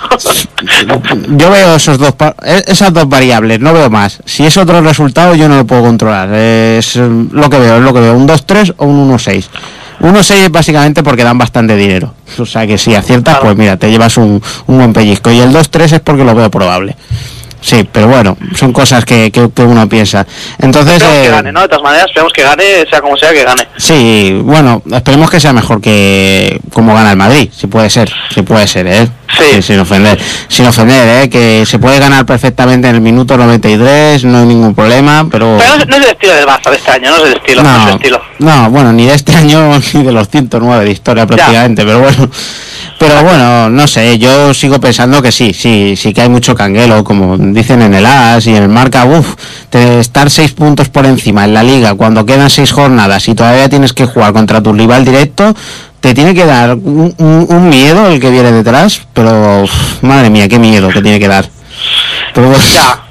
Yo veo esas dos variables, no veo más. Si es otro resultado, yo no lo puedo controlar. Es lo que veo, un 2-3 o un 1-6. 1-6 es básicamente porque dan bastante dinero. O sea que si aciertas, pues mira, te llevas un buen pellizco. Y el 2-3 es porque lo veo probable. Sí, pero bueno, son cosas que uno piensa. Entonces, esperemos que gane, ¿no? De todas maneras, esperemos que gane, sea como sea, que gane. Sí, bueno, esperemos que sea mejor que como gana el Madrid, si puede ser, ¿eh? Sí, sin ofender, que se puede ganar perfectamente en el minuto 93, no hay ningún problema, pero... Pero no es el estilo del Barça de este año, no es el estilo, no es el estilo. No, bueno, ni de este año ni de los 109 de historia prácticamente, pero bueno... Pero bueno, no sé, yo sigo pensando que sí que hay mucho canguelo, como dicen en el AS y en el Marca, de estar 6 puntos por encima en la Liga cuando quedan 6 jornadas y todavía tienes que jugar contra tu rival directo, te tiene que dar un miedo el que viene detrás, pero madre mía, qué miedo que tiene que dar. Pero bueno,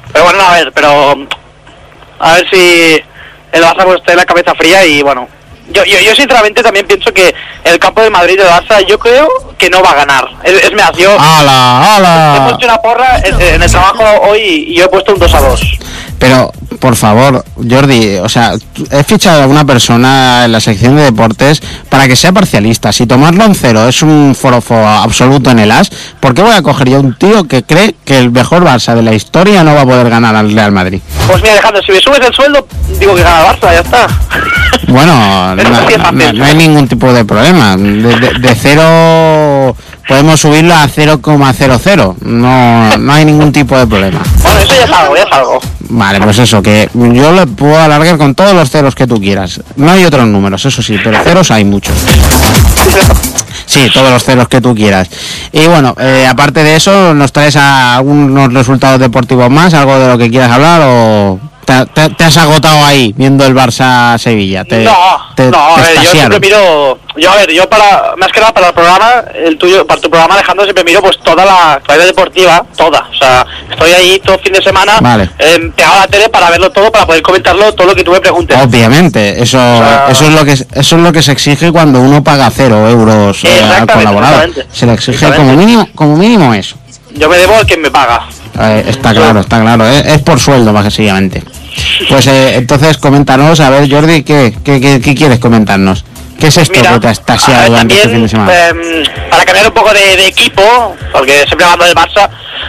a ver si el Barça pues esté en la cabeza fría y bueno... Yo sinceramente también pienso que el campo de Madrid de Barça, yo creo que no va a ganar. Es más, yo ¡Hala! he puesto una porra en el trabajo hoy y yo he puesto un 2-2. Pero, por favor, Jordi, o sea, he fichado a una persona en la sección de deportes para que sea parcialista. Si tomarlo en 0 es un forofo absoluto en el AS, ¿por qué voy a coger yo un tío que cree que el mejor Barça de la historia no va a poder ganar al Real Madrid? Pues mira, Alejandro, si me subes el sueldo, digo que gana el Barça, ya está. Bueno, no hay ningún tipo de problema. De 0 podemos subirlo a 0,00. No hay ningún tipo de problema. Bueno, eso ya es algo. Vale, pues eso, que yo lo puedo alargar con todos los ceros que tú quieras. No hay otros números, eso sí, pero ceros hay muchos. Sí, todos los ceros que tú quieras. Y bueno, aparte de eso, ¿nos traes algunos resultados deportivos más? ¿Algo de lo que quieras hablar o...? ¿Te has agotado ahí viendo el Barça-Sevilla? Yo siempre miro, más que nada para el programa, para tu programa, Alejandro, siempre miro pues toda la actualidad deportiva, toda, o sea, estoy ahí todo fin de semana, pegado a la tele para verlo todo, para poder comentarlo todo lo que tú me preguntes. Obviamente, eso es lo que se exige cuando uno paga 0 euros al colaborador. Se le exige como mínimo eso. Yo me debo al que me paga. Está claro, es por sueldo básicamente. Pues entonces coméntanos, a ver, Jordi, ¿qué quieres comentarnos? ¿Qué es esto que te has taseado durante este fin de semana? Para cambiar un poco de equipo, porque siempre hablando del Barça,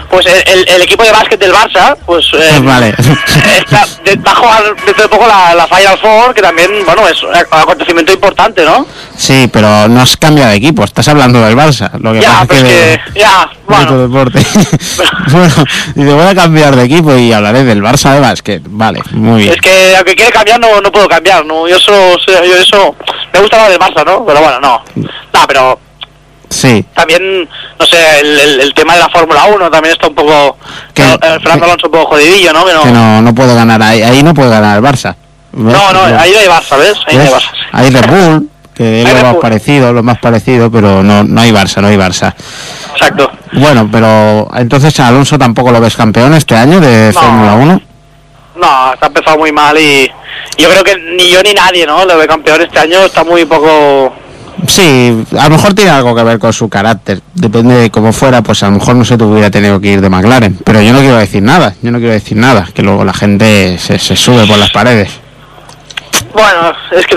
pues el equipo de básquet del Barça, pues vale. va a jugar dentro de poco la Final Four, que también, bueno, es un acontecimiento importante, ¿no? Sí, pero no has cambiado de equipo, estás hablando del Barça. Lo que ya, pasa es que bueno. Deporte. Bueno, y te voy a cambiar de equipo y hablaré del Barça de básquet. Vale, muy bien. Es que aunque quiere cambiar, no puedo cambiar, ¿no? Yo eso me gusta lo del Barça, ¿no? Pero bueno, no, pero sí. También, no sé, el tema de la Fórmula 1 también está un poco... Fernando Alonso un poco jodidillo, ¿no? Que no puede ganar, ahí no puede ganar el Barça. ¿Ves? No, ahí no hay Barça, ¿ves? Ahí no hay Barça. Hay Red Bull, que es lo más parecido, pero no hay Barça. Exacto. Bueno, pero entonces a Alonso tampoco lo ves campeón este año de Fórmula 1. No, está empezado muy mal y yo creo que ni yo ni nadie, ¿no? Lo ve campeón este año, está muy poco... Sí, a lo mejor tiene algo que ver con su carácter. Depende de cómo fuera, pues a lo mejor no se te hubiera tenido que ir de McLaren. Pero yo no quiero decir nada, que luego la gente se sube por las paredes. Bueno, es que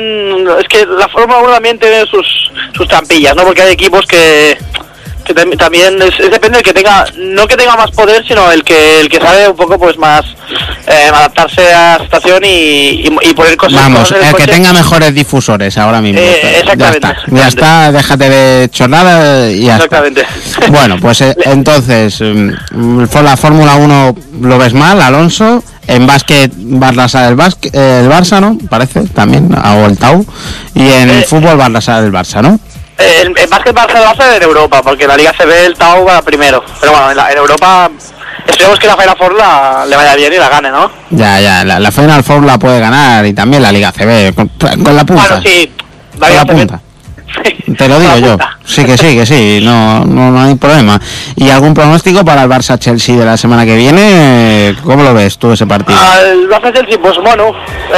la Fórmula 1 también tiene sus trampillas, ¿no? Porque hay equipos que también depende del que tenga, no que tenga más poder, sino el que sabe un poco pues más adaptarse a la situación y poner cosas. Vamos, el que tenga mejores difusores ahora mismo. Exactamente. Ya está, déjate de chorradas y ya exactamente. Está. Bueno, pues entonces la Fórmula 1 lo ves mal, Alonso. En básquet Barça el Barça, ¿no? Parece también, o el Tau. Y en fútbol Barça el Barça, ¿no? En básquet Barça en Europa, porque la Liga CB el Tau va primero. Pero bueno, en Europa esperemos que la Final Four le vaya bien y la gane, ¿no? Ya, la Final Four la puede ganar y también la Liga CB, con la punta. Bueno, sí, la Liga CB. Punta. Te lo digo yo. Sí, que sí, no hay problema. ¿Y algún pronóstico para el Barça-Chelsea de la semana que viene? ¿Cómo lo ves tú ese partido? El Barça-Chelsea, pues bueno,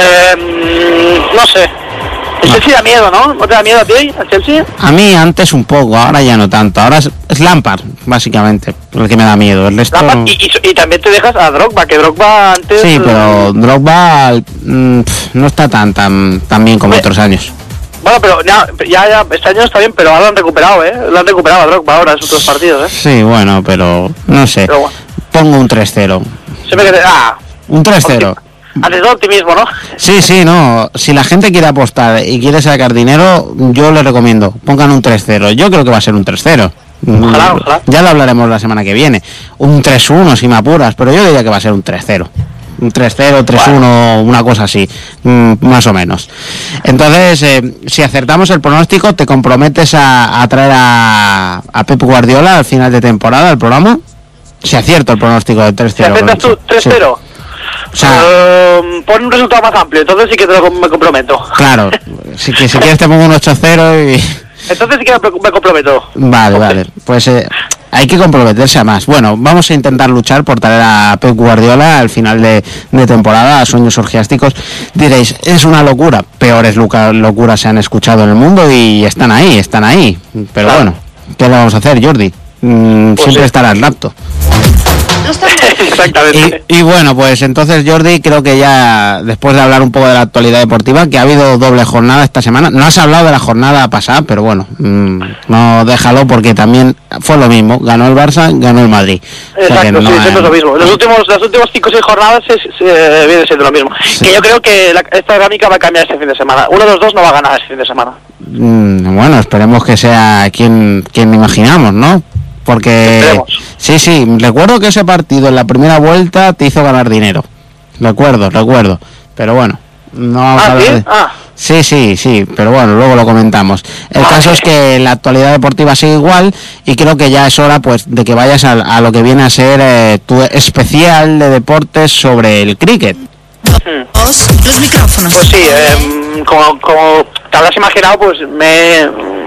no sé. El Chelsea da miedo, ¿no? ¿No te da miedo a ti, al Chelsea? A mí antes un poco, ahora ya no tanto. Ahora es Lampard, básicamente, el que me da miedo. El resto... Lampard, y también te dejas a Drogba, que Drogba antes... Sí, pero Drogba no está tan bien como otros años. Bueno, pero ya este año está bien, pero ahora lo han recuperado, Lo han recuperado a Drogba ahora en sus otros partidos, Sí, bueno, pero no sé. Pero bueno. Pongo un 3-0. Un 3-0. Antes de optimismo, ¿no? Sí, no. Si la gente quiere apostar y quiere sacar dinero, yo les recomiendo, pongan un 3-0. Yo creo que va a ser un 3-0. Ojalá. Ya lo hablaremos la semana que viene. Un 3-1 si me apuras, pero yo diría que va a ser un 3-0. Un 3-0, 3-1, una cosa así, más o menos. Entonces, si acertamos el pronóstico, ¿te comprometes a traer a Pep Guardiola al final de temporada al programa? Si acierto el pronóstico de 3-0. ¿Si aciertas tú 3-0? Sí. O sea, pon un resultado más amplio, entonces sí que me comprometo. Claro, si quieres te pongo un 8-0 y... Entonces sí que me comprometo. Vale, pues hay que comprometerse a más. Bueno, vamos a intentar luchar por traer a Pep Guardiola al final de temporada, a Sueños Orgiásticos. Diréis, es una locura. Peores locuras se han escuchado en el mundo y están ahí. Pero claro. Bueno, ¿qué le vamos a hacer, Jordi? Siempre estará el rapto. Exactamente. Y bueno, pues entonces, Jordi, creo que ya después de hablar un poco de la actualidad deportiva, que ha habido doble jornada esta semana, no has hablado de la jornada pasada, pero bueno, no, déjalo porque también fue lo mismo, ganó el Barça, ganó el Madrid. Exacto, siempre es lo mismo. Las últimas 5 o 6 jornadas viene siendo lo mismo. Sí. Que yo creo que esta dinámica va a cambiar este fin de semana. Uno de los dos no va a ganar este fin de semana. Bueno, esperemos que sea quien imaginamos, ¿no? Porque sí, recuerdo que ese partido en la primera vuelta te hizo ganar dinero. Recuerdo, pero bueno, no vamos a ver. Sí, pero bueno, luego lo comentamos. El caso es que la actualidad deportiva sigue igual y creo que ya es hora pues de que vayas a lo que viene a ser tu especial de deportes sobre el cricket. Los micrófonos. Pues sí, como te habrás imaginado, pues me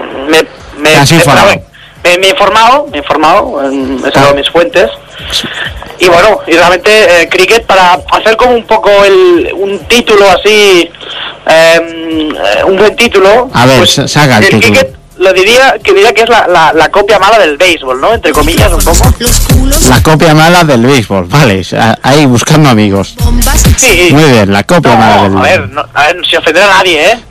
he informado, he sacado mis fuentes y bueno, y realmente cricket, para hacer como un poco un título así, un buen título. A ver, pues, saca el título. Cricket, diría que es la copia mala del béisbol, ¿no? Entre comillas, un poco. La copia mala del béisbol, vale, ahí buscando amigos. Sí. Muy bien, la copia mala del béisbol. A ver, sin ofender a nadie, ¿eh?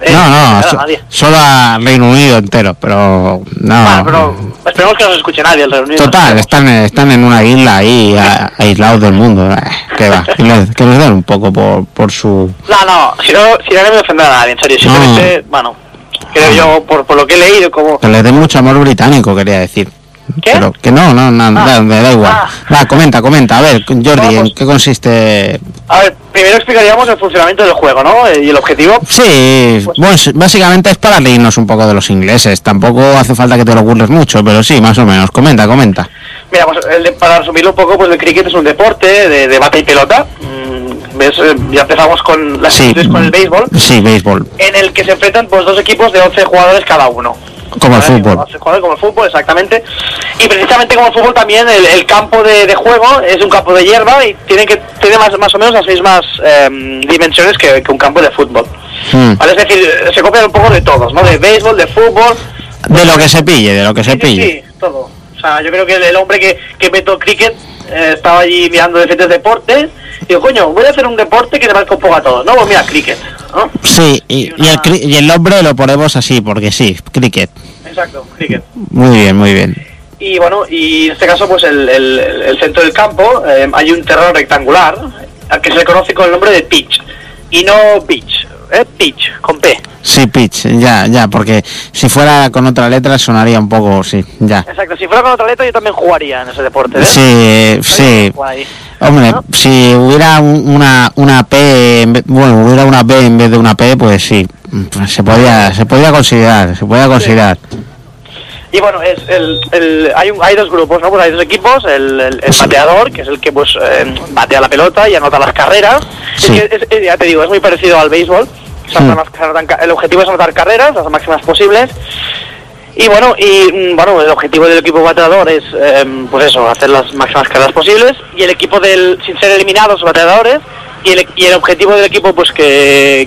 Solo a Reino Unido entero, pero no. Bueno, pero esperemos que no se escuche nadie el Reino Unido. Total, están en una isla ahí, aislados del mundo. Que va, que les den un poco por su... No, si no me ofender a nadie, en serio, simplemente, bueno, creo yo, por lo que he leído, como... Que les den mucho amor británico, quería decir. ¿Qué? Pero que no, me da igual. Va, comenta. A ver, Jordi, ¿en qué consiste...? A ver, primero explicaríamos el funcionamiento del juego, ¿no? Y el objetivo. Sí, bueno, básicamente es para reírnos un poco de los ingleses. Tampoco hace falta que te lo burles mucho, pero sí, más o menos. Comenta. Mira, pues para resumirlo un poco, pues el cricket es un deporte de bate y pelota. ¿Ves? Ya empezamos con las similitudes con el béisbol. Sí, béisbol. En el que se enfrentan pues dos equipos de 11 jugadores cada uno. Como el fútbol. Como el fútbol, exactamente. Y precisamente como el fútbol también, el campo de juego es un campo de hierba y tiene más o menos las mismas dimensiones que un campo de fútbol. ¿Vale? Es decir, se copian un poco de todos, ¿no? De béisbol, de fútbol. De lo que se pille, Sí, todo. O sea, yo creo que el hombre que inventó cricket estaba allí mirando diferentes deportes. Y digo, coño, voy a hacer un deporte que le marca un poco a todos, ¿no? Pues mira, cricket, ¿no? Sí, y el nombre lo ponemos así, porque sí, cricket. Exacto, cricket. Muy bien. Y bueno, y en este caso, pues el centro del campo, hay un terreno rectangular, al que se le conoce con el nombre de pitch, y no beach, pitch, con P. Sí, pitch, ya, porque si fuera con otra letra sonaría un poco, sí, ya. Exacto, si fuera con otra letra yo también jugaría en ese deporte, Sí. Hombre, ¿no? Si hubiera una P, hubiera una B en vez de una P, pues sí, se podía considerar. Sí. Y bueno, hay dos grupos, ¿no? Pues hay dos equipos, el bateador, que es el que pues batea la pelota y anota las carreras. Sí. Ya te digo, es muy parecido al béisbol. El objetivo es anotar carreras, las máximas posibles. Y bueno, el objetivo del equipo bateador es, pues eso, hacer las máximas carreras posibles. Y el equipo sin ser eliminados, bateadores. Y el objetivo del equipo, pues que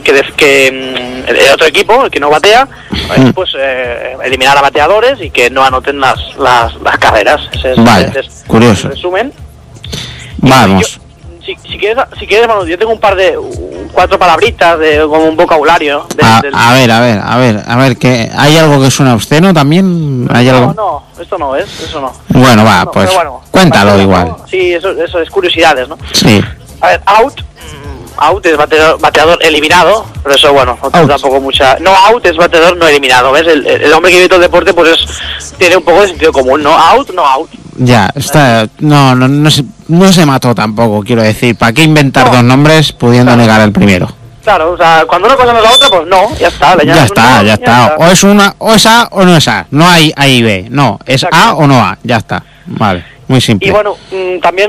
el otro equipo, el que no batea, pues eliminar a bateadores y que no anoten las carreras. Vale, curioso. Resumen. Vamos. Si quieres, Manu, yo tengo un par de 4 palabritas como un vocabulario. A ver, que ¿hay algo que suena obsceno también? ¿Hay algo? No, esto no es, eso no. Bueno, va, pues cuéntalo igual. ¿No? Sí, eso es curiosidades, ¿no? Sí. A ver, out es bateador eliminado, pero eso, bueno, no tampoco mucha... No, out es bateador no eliminado, ¿ves? El hombre que inventó el deporte, pues tiene un poco de sentido común, ¿no? Out. Ya, está... No se mató tampoco, quiero decir. ¿Para qué inventar dos nombres pudiendo negar el primero? Claro, o sea, cuando una cosa no es la otra, pues no, ya está. Ya está. O es una, o es A o no es A. No hay A y B, no, es exacto. A o no A, ya está. Vale, muy simple. Y bueno, también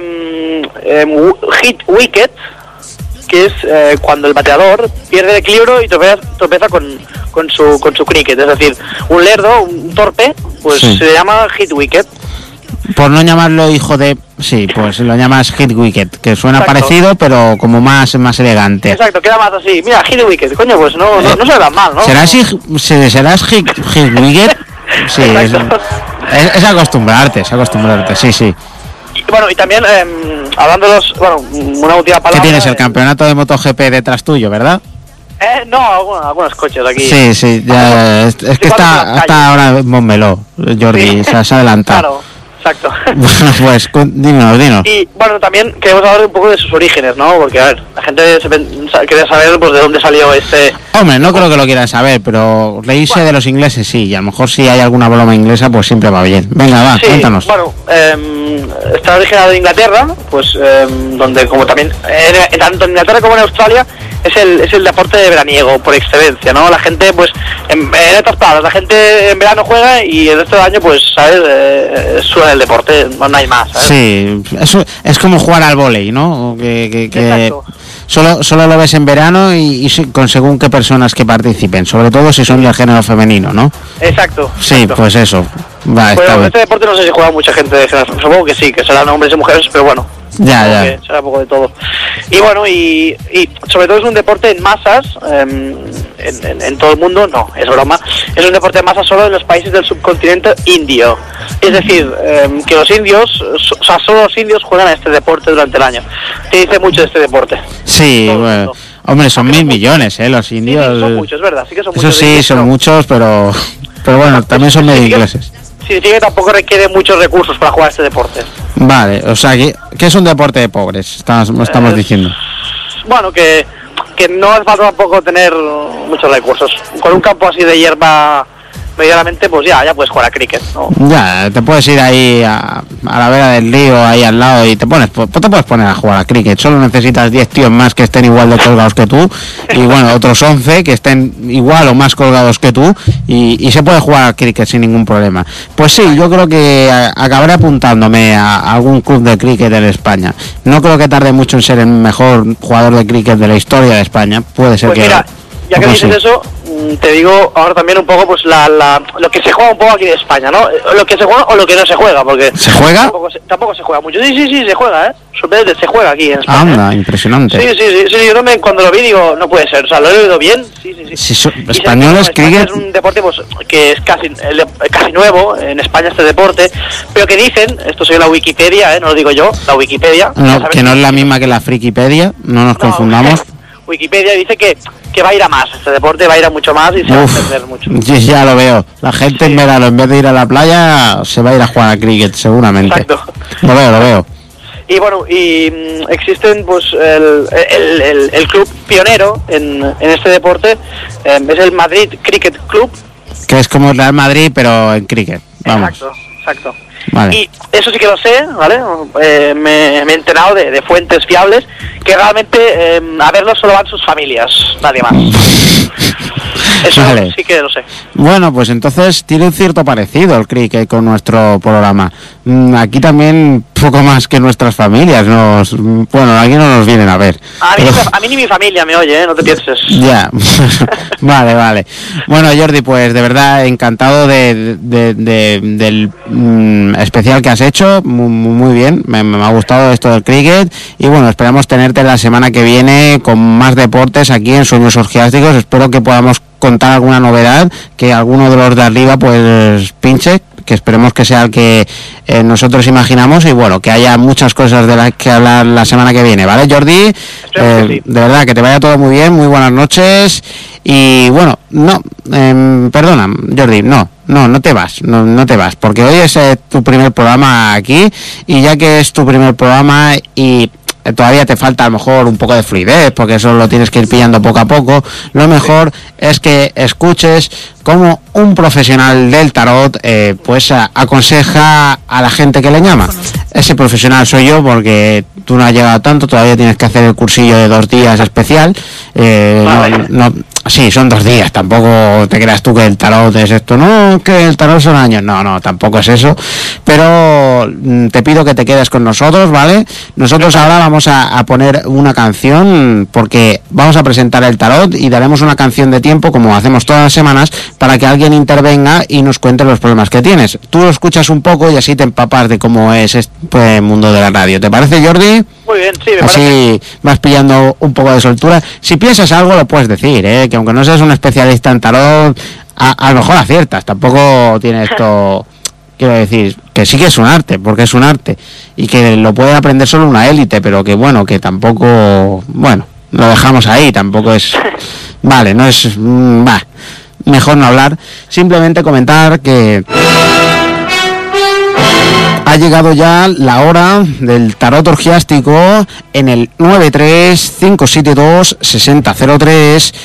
hit wicket, que es cuando el bateador pierde el equilibrio y tropeza con su cricket, es decir, un lerdo, un torpe, pues sí. Se llama hit wicket. Por no llamarlo hijo de... Sí, pues lo llamas hit wicket, que suena exacto. Parecido, pero como más elegante. Exacto, queda más así. Mira, hit wicket, coño, pues no se da mal, ¿no? ¿Serás hit wicket? Sí, es acostumbrarte, sí. Y bueno, y también, hablando de una última palabra... ¿Qué tienes, el campeonato de MotoGP detrás tuyo, verdad? No, algunos coches aquí. Sí, ya, es que está ahora en Montmeló, Jordi, se ha adelantado. Claro, exacto. Bueno, pues, dinos. Y bueno, también queremos hablar un poco de sus orígenes, ¿no? Porque, a ver, la gente quiere saber pues de dónde salió este... Hombre, no creo que lo quieran saber, pero reírse de los ingleses sí, y a lo mejor si hay alguna broma inglesa, pues siempre va bien. Venga, va, sí, cuéntanos. Bueno, está originado de Inglaterra, pues donde como también, tanto en Inglaterra como en Australia, es el deporte de veraniego por excelencia, ¿no? La gente, pues, en estas palabras, la gente en verano juega y el resto del año, pues, ¿sabes? Suena el deporte, no hay más, ¿sabes? Sí, eso es como jugar al vóley, ¿no? Que solo lo ves en verano y con según qué personas que participen, sobre todo si son del género femenino, ¿no? Exacto. Sí, exacto. Pues eso. Va, pues este deporte no sé si juega mucha gente de género, supongo que sí, que serán hombres y mujeres, pero bueno. Ya. Será un poco de todo. Y bueno, y sobre todo es un deporte en masas, en todo el mundo, no, es broma. Es un deporte de masa solo en los países del subcontinente indio. Es decir, que los indios, o sea, solo los indios juegan a este deporte durante el año. Te dice mucho de este deporte. Sí, bueno, hombre, son 1.000 millones, los indios. Sí, son muchos, ¿verdad? Sí que son muchos. Eso sí, son muchos, pero bueno, también son medio ingleses. Sí, que tampoco requiere muchos recursos para jugar este deporte. Vale, o sea, que es un deporte de pobres, estamos diciendo. Bueno, que no es falta tampoco tener muchos recursos. Con un campo así de hierba medianamente, pues ya puedes jugar a cricket, ¿no? Ya, te puedes ir ahí a la vera del río, ahí al lado, y te puedes poner a jugar a cricket. Solo necesitas 10 tíos más que estén igual de colgados que tú, y bueno, otros 11 que estén igual o más colgados que tú, y se puede jugar a cricket sin ningún problema. Pues sí, yo creo que acabaré apuntándome a algún club de cricket en España. No creo que tarde mucho en ser el mejor jugador de cricket de la historia de España. Puede ser, pues que... Mira, ya que dices eso, te digo ahora también un poco pues lo que se juega un poco aquí en España, ¿no? Lo que se juega o lo que no se juega, porque... ¿Se juega? Tampoco se juega mucho. Sí, se juega, Sorprendente, se juega aquí en España. Anda, impresionante. Sí, yo también cuando lo vi digo, no puede ser, o sea, lo he oído bien, sí. Españoles, cricket... Es un deporte pues que es casi nuevo en España este deporte, pero que dicen, esto soy la Wikipedia, no lo digo yo, la Wikipedia... No, que no es la misma que la Frikipedia, no nos confundamos. Wikipedia dice que va a ir a más, este deporte va a ir a mucho más y se va a entender mucho. Ya lo veo, la gente en verano en vez de ir a la playa se va a ir a jugar a cricket seguramente. Exacto. Lo veo. Y bueno, existen pues el club pionero en este deporte, es el Madrid Cricket Club. Que es como el Real Madrid pero en cricket, vamos. Exacto. Vale. Y eso sí que lo sé, ¿vale? Me he enterado de fuentes fiables que realmente a verlo solo van sus familias, nadie más. Eso vale. Sí que lo sé. Bueno, pues entonces tiene un cierto parecido el cricket con nuestro programa. Aquí también poco más que nuestras familias bueno, aquí no nos vienen a ver. A mí ni mi familia me oye, no te pienses. Ya. Vale. Bueno, Jordi, pues de verdad encantado del especial que has hecho, muy bien, me ha gustado esto del cricket, y bueno, esperamos tenerte la semana que viene con más deportes aquí en Sueños Orgiásticos. Espero que podamos contar alguna novedad, que alguno de los de arriba pues pinche, que esperemos que sea el que nosotros imaginamos, y bueno, que haya muchas cosas de las que hablar la semana que viene, ¿vale, Jordi? De verdad, que te vaya todo muy bien, muy buenas noches, y bueno, perdona, Jordi, no te vas, porque hoy es tu primer programa aquí, y ya que es tu primer programa y todavía te falta a lo mejor un poco de fluidez, porque eso lo tienes que ir pillando poco a poco, lo mejor es que escuches cómo un profesional del tarot pues aconseja a la gente que le llama. Ese profesional soy yo, porque tú no has llegado tanto, todavía tienes que hacer el cursillo de 2 días especial. Sí, son 2 días, tampoco te creas tú que el tarot es esto, no, que el tarot son años, no, tampoco es eso, pero te pido que te quedes con nosotros, ¿vale? Nosotros ahora vamos a poner una canción, porque vamos a presentar el tarot y daremos una canción de tiempo, como hacemos todas las semanas, para que alguien intervenga y nos cuente los problemas que tienes. Tú lo escuchas un poco y así te empapas de cómo es este mundo de la radio. ¿Te parece, Jordi? Muy bien, sí, me parece. Así vas pillando un poco de soltura. Si piensas algo lo puedes decir, que aunque no seas un especialista en tarot, a lo mejor aciertas. Tampoco tiene esto... Quiero decir, que sí que es un arte, porque es un arte, y que lo puede aprender solo una élite, pero que bueno, que tampoco... Bueno, lo dejamos ahí, tampoco es... Vale, no es... mejor no hablar. Simplemente comentar que... ha llegado ya la hora del tarot orgiástico en el 935726003,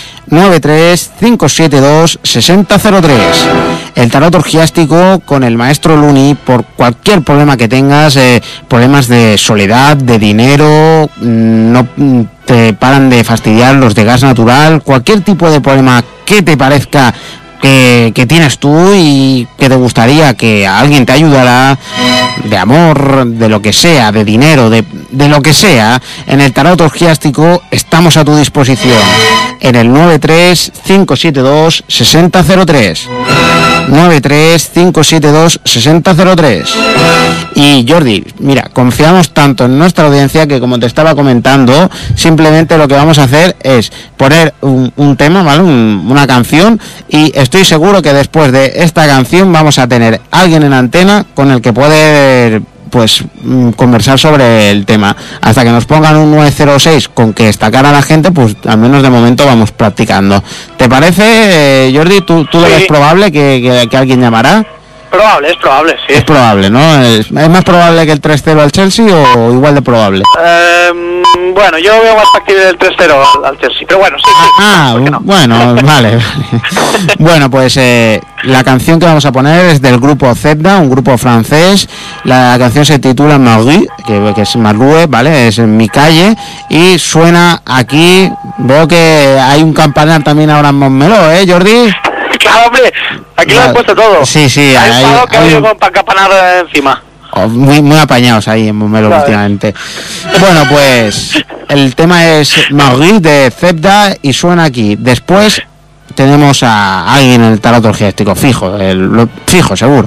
935726003. El tarot orgiástico con el maestro Luni, por cualquier problema que tengas, problemas de soledad, de dinero, no te paran de fastidiar los de gas natural, cualquier tipo de problema que te parezca que tienes tú y que te gustaría que alguien te ayudara, de amor, de lo que sea, de dinero, de lo que sea, en el tarot orgiástico estamos a tu disposición en el 935726003, 693-572-6003. Y Jordi, mira, confiamos tanto en nuestra audiencia que, como te estaba comentando, simplemente lo que vamos a hacer es poner un tema, ¿vale? Una canción, y estoy seguro que después de esta canción vamos a tener alguien en antena con el que poder conversar sobre el tema. Hasta que nos pongan un 906 con que destacar a la gente, pues al menos de momento vamos practicando. ¿Te parece, Jordi? ¿Tú lo ves probable que alguien llamará? Es probable, sí. Es probable, ¿no? ¿Es más probable que el 3-0 al Chelsea o igual de probable? Bueno, yo veo más factible el 3-0 al Chelsea, pero bueno, sí. No? Bueno, vale. Bueno, pues la canción que vamos a poner es del grupo Zebda, un grupo francés. La canción se titula Marrue, que es Marrue, ¿vale? Es en mi calle, y suena aquí. Veo que hay un campanar también ahora en Montmeló, Jordi. Claro, hombre, aquí lo han puesto todo. Sí, hay un campanar encima. Muy apañados ahí en Montmeló últimamente. Bueno, pues el tema es Marguerite de Zebda y suena aquí. Después tenemos a alguien en el tarot orgiástico, fijo seguro.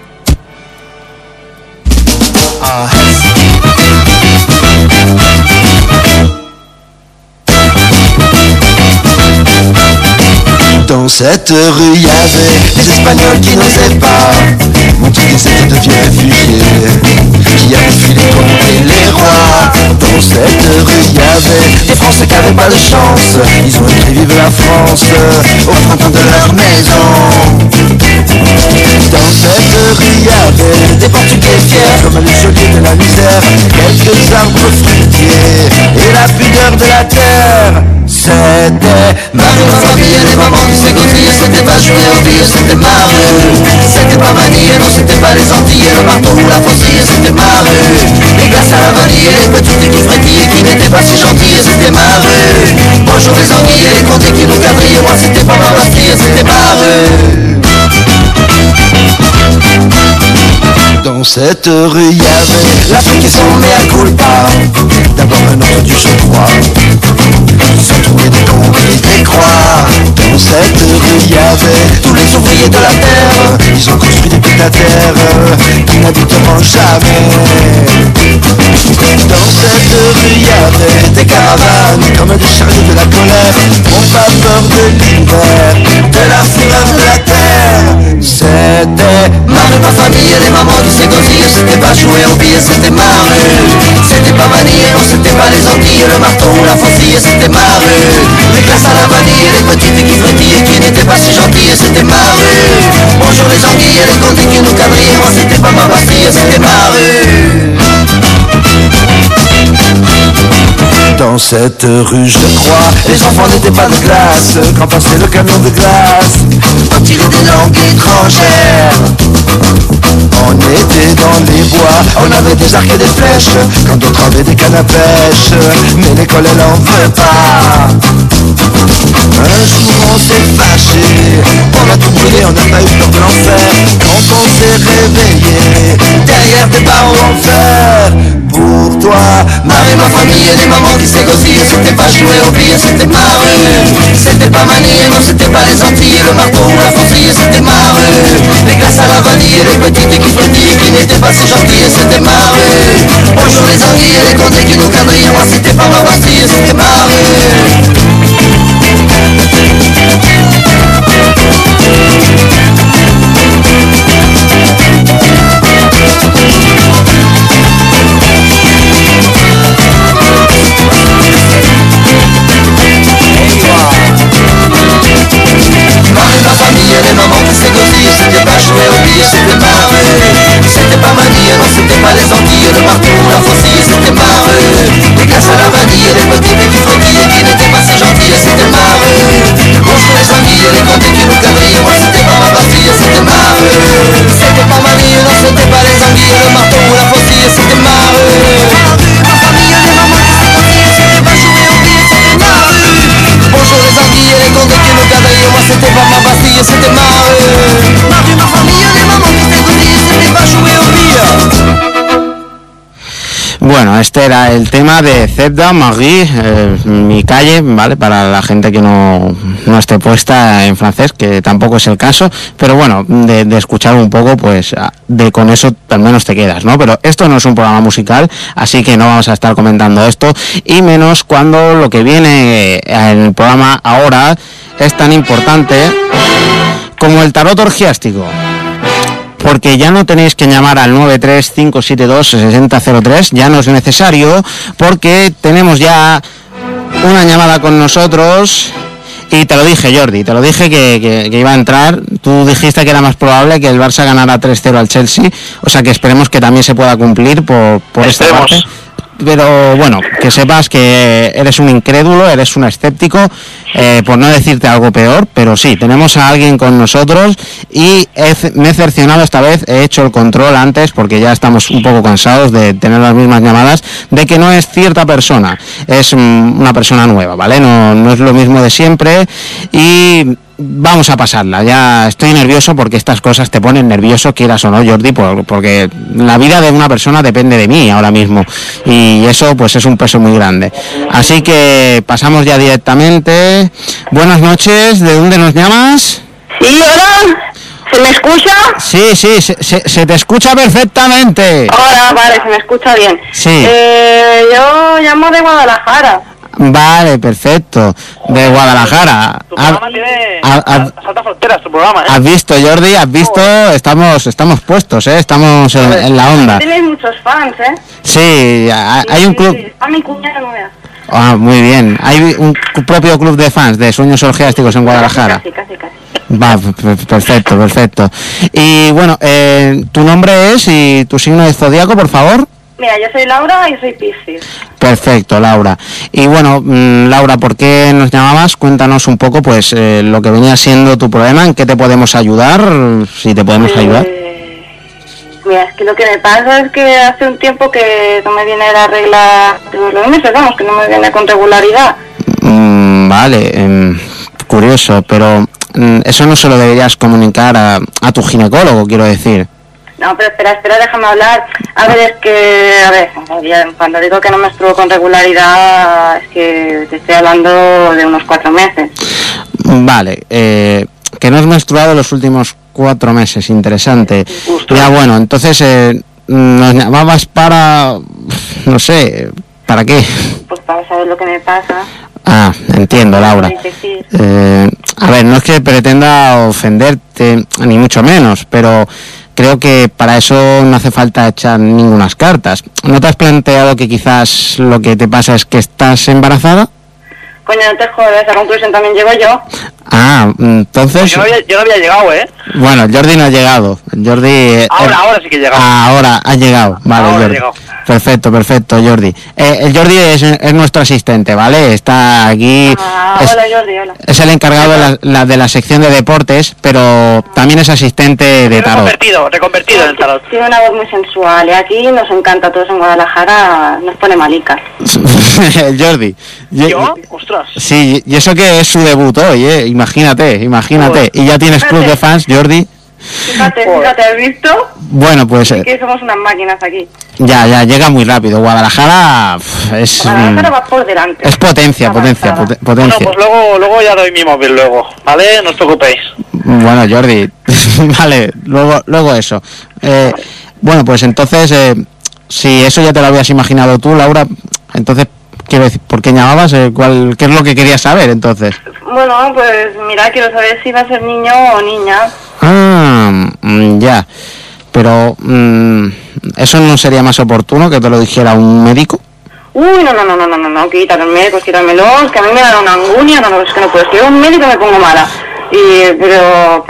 Dans cette rue, y avait des Espagnols qui n'osaient pas montrer qu'ils étaient de vieux réfugiés qui avaient fui les camps et les rois. Dans cette rue, y avait des Français qui n'avaient pas de chance. Ils ont écrit vive la France au fronton de leur maison. Dans cette rue, y avait des Portugais fiers comme les geôliers de la misère, quelques arbres fruitiers et la pudeur de la terre. C'était Marie, ma famille et les mamans qui s'égosillaient. C'était pas jouer aux billes, c'était ma rue. C'était pas manier, non c'était pas les Antilles. Le marteau ou la faucille, c'était ma rue. Les glaces à la vanille et les petites qui frétillaient, qui n'étaient pas si gentilles, c'était ma rue. Bonjour les anguilles et les condés qui nous quadrillaient. Moi c'était pas ma Bastille, c'était ma rue. Dans cette rue, y avait l'Afrique et son mea culpa. D'abord un autre du je crois. Ils ont trouvé des cons et des croix. Dans cette rue, y avait tous les ouvriers de la terre. Ils ont construit des pieds à terre qui n'habiteront jamais. Dans cette rue, y avait des caravanes comme des chariots de la colère. N'ont pas peur de l'hiver, de la fureur de la terre. C'était Marie, ma famille et les mamans qui s'égosillaient. C'était pas jouer au billet, c'était ma rue. C'était pas manier, non c'était pas les Antilles. Le marteau ou la faucille, c'était ma rue. Les glaces à la vanille et les petites qui frétillaient, qui n'étaient pas si gentilles, c'était ma rue. Bonjour les anguilles et les condés qui nous quadrillaient. Moi c'était pas ma Bastille, c'était ma rue. Dans cette rue, je crois, les enfants n'étaient pas de glace quand passait le camion de glace. On tirait des langues étrangères. On était dans les bois, on avait des arcs et des flèches, quand d'autres avaient des cannes à pêche. Mais l'école elle en veut pas. Un jour on s'est fâché, on a tout brûlé, on n'a pas eu peur de l'enfer. Quand on s'est réveillé, derrière des barreaux en fer. Pour toi, Marie, ma famille et les mamans qui s'égosillaient. C'était pas jouer au billet, c'était ma rue. C'était pas manier, non c'était pas les Antilles. Le marteau ou la faucille, c'était ma rue. Les glaces à la vanille et les petites qui frétillaient, qui n'étaient pas si gentilles, c'était ma rue. Bonjour les anguilles et les condés qui nous quadrillaient. Moi c'était pas ma Bastille, c'était ma rue. Ma famille et les mamans qui s'égosillaient. C'était pas jouer au billet, c'était ma rue. C'était pas manier, non c'était pas les Antilles. Le marteau ou la Bueno, este era el tema de Zebda Marie, mi calle, ¿vale? Para la gente que no esté puesta en francés, que tampoco es el caso, pero bueno, de escuchar un poco, pues con eso al menos te quedas, ¿no? Pero esto no es un programa musical, así que no vamos a estar comentando esto, y menos cuando lo que viene en el programa ahora es tan importante como el tarot orgiástico. Porque ya no tenéis que llamar al 935726003, ya no es necesario, porque tenemos ya una llamada con nosotros. Y te lo dije, Jordi, te lo dije que iba a entrar. Tú dijiste que era más probable que el Barça ganara 3-0 al Chelsea, o sea que esperemos que también se pueda cumplir por esta parte. Pero bueno, que sepas que eres un incrédulo, eres un escéptico, por no decirte algo peor, pero sí, tenemos a alguien con nosotros y me he cercionado esta vez, he hecho el control antes porque ya estamos un poco cansados de tener las mismas llamadas, de que no es cierta persona, es una persona nueva, ¿vale? No es lo mismo de siempre y vamos a pasarla. Ya estoy nervioso porque estas cosas te ponen nervioso, quieras o no, Jordi, porque la vida de una persona depende de mí ahora mismo y eso pues es un peso muy grande. Así que pasamos ya directamente. Buenas noches, ¿de dónde nos llamas? Sí, hola, ¿se me escucha? Sí, se te escucha perfectamente. Hola, vale, se me escucha bien. Sí. Yo llamo de Guadalajara. Vale, perfecto. De Guadalajara. Tu programa tiene salta fronteras, tu programa, ¿eh? ¿Has visto, Jordi? ¿Has visto? Estamos puestos, ¿eh? Estamos en la onda. Tienes muchos fans, ¿eh? Sí, hay un club... A mi cuñada no veas. Ah, muy bien. Hay un propio club de fans de Sueños Orgiásticos en Guadalajara. Casi. Va, perfecto. Y bueno, ¿tu nombre es y tu signo de zodiaco, por favor? Mira, yo soy Laura y soy Piscis. Perfecto, Laura. Y bueno, Laura, ¿por qué nos llamabas? Cuéntanos un poco, pues, lo que venía siendo tu problema, en qué te podemos ayudar, si te podemos ayudar. Mira, es que lo que me pasa es que hace un tiempo que no me viene la regla de los meses, vamos, que no me viene con regularidad. Vale, curioso, pero eso no se lo deberías comunicar a tu ginecólogo, quiero decir. No, pero espera, déjame hablar. A ver, cuando digo que no menstruo con regularidad, es que te estoy hablando de unos 4 meses. Vale, que no has menstruado los últimos 4 meses, interesante. Justo. Ya, bueno, entonces nos llamabas para... no sé, ¿para qué? Pues para saber lo que me pasa. Ah, entiendo, Laura. A ver, no es que pretenda ofenderte, ni mucho menos, pero... creo que para eso no hace falta echar ningunas cartas. ¿No te has planteado que quizás lo que te pasa es que estás embarazada? Coño, no te jodas, a esa conclusión también llego yo. Ah, entonces... Pues yo no había llegado, ¿eh? Bueno, Jordi no ha llegado. Jordi... Ahora sí que he llegado. Ahora ha llegado, vale, ahora Jordi. Perfecto, Jordi. El Jordi es nuestro asistente, ¿vale? Está aquí... Hola, Jordi, hola. Es el encargado de la sección de deportes, pero también es asistente de tarot. Reconvertido en el tarot. Tiene una voz muy sensual y aquí nos encanta a todos en Guadalajara, nos pone malicas. Jordi. ¿Yo? Ostras. Sí, y eso que es su debut hoy, imagínate. Joder. Y ya tienes club de fans, Jordi. Fíjate, ¿has visto? Bueno, pues... Sí que somos unas máquinas aquí. Ya, llega muy rápido. Guadalajara Guadalajara va por delante. Es potencia. Bueno, pues luego ya doy mi móvil luego, ¿vale? No os preocupéis. Bueno, Jordi, vale, luego eso. Bueno, pues entonces, si eso ya te lo habías imaginado tú, Laura, entonces, quiero decir, ¿por qué llamabas? ¿Qué es lo que querías saber, entonces? Bueno, pues mira, quiero saber si va a ser niño o niña. Ya, pero ¿eso no sería más oportuno que te lo dijera un médico? Uy, no, quítamelos, que a mí me da una angunia, es que no puedo, escribir un médico me pongo mala. Pero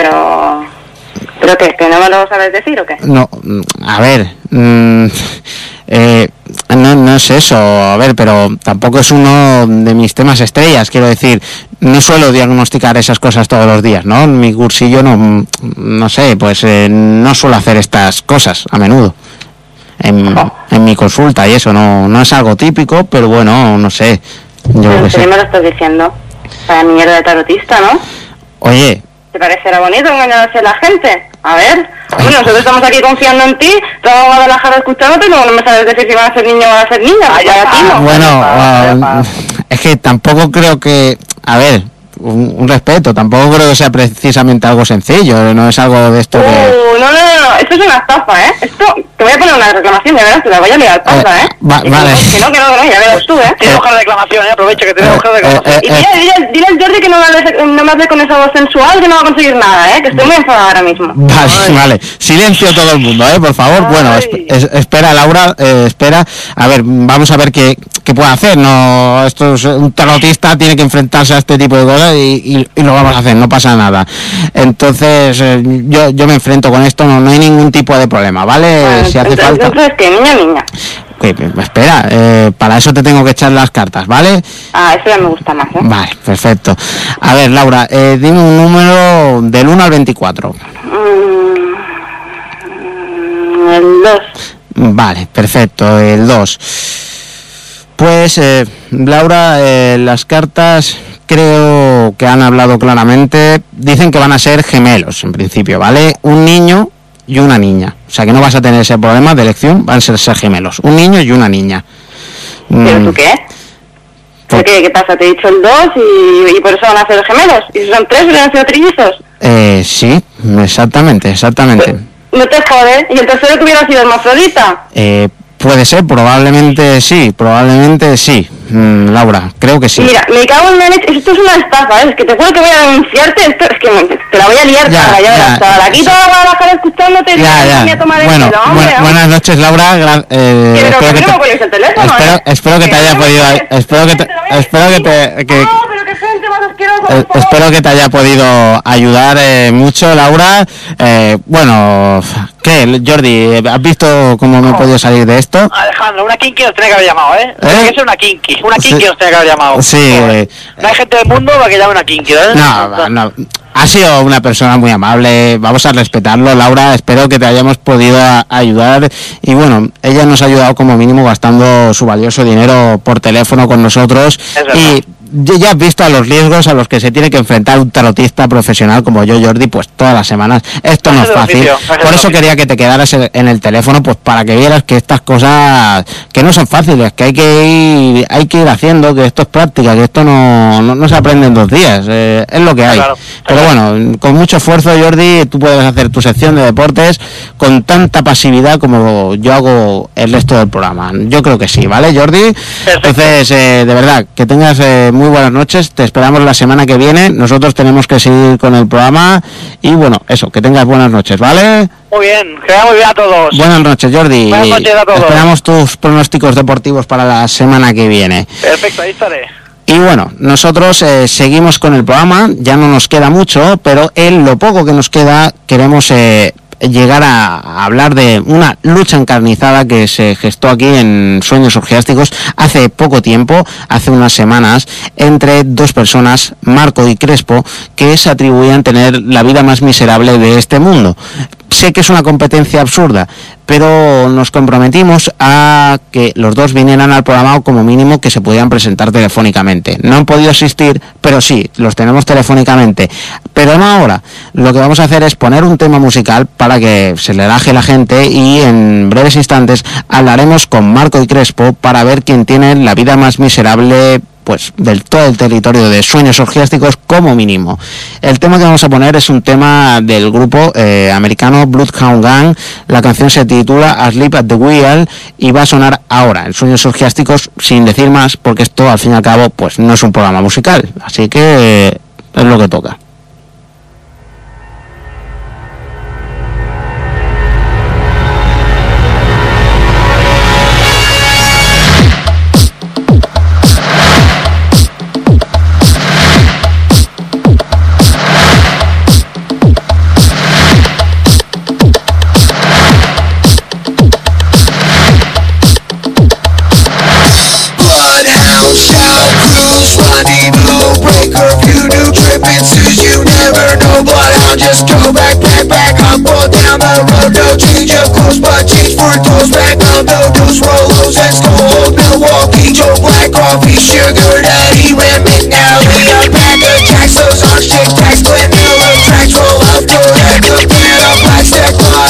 ¿qué? ¿Que no me lo sabes decir o qué? No, a ver, no es eso, a ver, pero tampoco es uno de mis temas estrellas, quiero decir, no suelo diagnosticar esas cosas todos los días, ¿no? En mi cursillo no sé, pues no suelo hacer estas cosas a menudo. En mi consulta y eso, no es algo típico, pero bueno, no sé. ¿Pero qué me lo estás diciendo? Para mierda de tarotista, ¿no? Oye. ¿Te parecerá bonito engañarse a la gente? A ver, Bueno, nosotros estamos aquí confiando en ti, todo Guadalajara escuchándote, luego no me sabes decir si van a ser niños o van a ser niñas. Bueno, es que tampoco creo que... A ver... Un respeto, tampoco creo que sea precisamente algo sencillo, no es algo de esto que... No, esto es una estafa, ¿eh? Esto, te voy a poner una reclamación, de verdad, te la voy a liar parda, ¿eh? Vale. Que no, ya verás tú, ¿eh? Tienes hoja de reclamación, aprovecho que tienes hoja de reclamación. Y dile al Jordi que no me hable con esa voz sensual, que no va a conseguir nada, ¿eh? Que estoy muy enfadada ahora mismo. Vale, silencio todo el mundo, por favor. Bueno, espera, Laura, espera, a ver, vamos a ver qué puede hacer. No, esto es un tarotista, tiene que enfrentarse a este tipo de cosas y lo vamos a hacer, no pasa nada. Entonces yo me enfrento con esto, no hay ningún tipo de problema, ¿vale? Si hace falta. Entonces, ¿qué? Niña. Espera, para eso te tengo que echar las cartas, ¿vale? Eso ya me gusta más, ¿eh? Vale, perfecto. A ver, Laura, dime un número del 1 al 24. El 2. Vale, perfecto, el 2. Pues, Laura, las cartas creo que han hablado claramente. Dicen que van a ser gemelos, en principio, ¿vale? Un niño y una niña. O sea, que no vas a tener ese problema de elección, van a ser gemelos. Un niño y una niña. ¿Pero tú qué? ¿Qué pasa? Te he dicho el 2 y por eso van a ser gemelos. ¿Y si son 3, van a ser trillizos? Sí, exactamente. No te jodes. ¿Y el tercero que hubiera sido hermafrodita? Puede ser, probablemente sí, Laura, creo que sí. Mira, me cago en la leche, esto es una estafa, es que te juro que voy a denunciarte, esto es que te la voy a liar, ya verás, aquí toda Guadalajara escuchándote, ya. Bueno, buenas noches, Laura, espero que te haya podido, espero que te haya podido ayudar mucho, Laura. Bueno, ¿qué, Jordi? ¿Has visto cómo me he podido salir de esto? Alejandro, una kinky nos tiene que haber llamado, Tiene que ser una kinky nos tiene que haber llamado. Sí. No hay gente del mundo para que llame una kinky, No. Ha sido una persona muy amable, vamos a respetarlo, Laura, espero que te hayamos podido ayudar y bueno, ella nos ha ayudado como mínimo gastando su valioso dinero por teléfono con nosotros y ya has visto a los riesgos a los que se tiene que enfrentar un tarotista profesional como yo, Jordi, pues todas las semanas. Esto no es fácil, por eso quería que te quedaras en el teléfono, pues para que vieras que estas cosas que no son fáciles, que hay que ir haciendo, que esto es práctica, que esto no se aprende en 2 días, es lo que hay. Pero bueno, con mucho esfuerzo, Jordi, tú puedes hacer tu sección de deportes con tanta pasividad como yo hago el resto del programa. Yo creo que sí, ¿vale, Jordi? Perfecto. Entonces, de verdad, que tengas muy buenas noches, te esperamos la semana que viene, nosotros tenemos que seguir con el programa y bueno, eso, que tengas buenas noches, ¿vale? Muy bien, que vaya muy bien a todos. Buenas noches, Jordi. Buenas noches a todos. Esperamos tus pronósticos deportivos para la semana que viene. Perfecto, ahí estaré. Y bueno, nosotros seguimos con el programa, ya no nos queda mucho, pero en lo poco que nos queda queremos llegar a hablar de una lucha encarnizada que se gestó aquí en Sueños Orgiásticos hace poco tiempo, hace unas semanas, entre 2 personas, Marco y Crespo, que se atribuían tener la vida más miserable de este mundo. Sé que es una competencia absurda, pero nos comprometimos a que los 2 vinieran al programa o como mínimo que se pudieran presentar telefónicamente. No han podido asistir, pero sí, los tenemos telefónicamente. Pero no ahora. Lo que vamos a hacer es poner un tema musical para que se relaje la gente y en breves instantes hablaremos con Marco y Crespo para ver quién tiene la vida más miserable pues del todo el territorio de Sueños Orgiásticos como mínimo. El tema que vamos a poner es un tema del grupo americano Bloodhound Gang. La canción se titula Asleep at the Wheel y va a sonar ahora en Sueños Orgiásticos sin decir más porque esto al fin y al cabo pues no es un programa musical, así que es lo que toca. Just go back up or down the road. No change of course, but change for toes. Back up, no dose, Rolos and Stone. Milwaukee, Joe Black Coffee, Sugar Daddy, Rampant now. We unpack the tracks, those orange tic tacs, Glen Miller tracks, roll up, go ahead, look at a plastic line.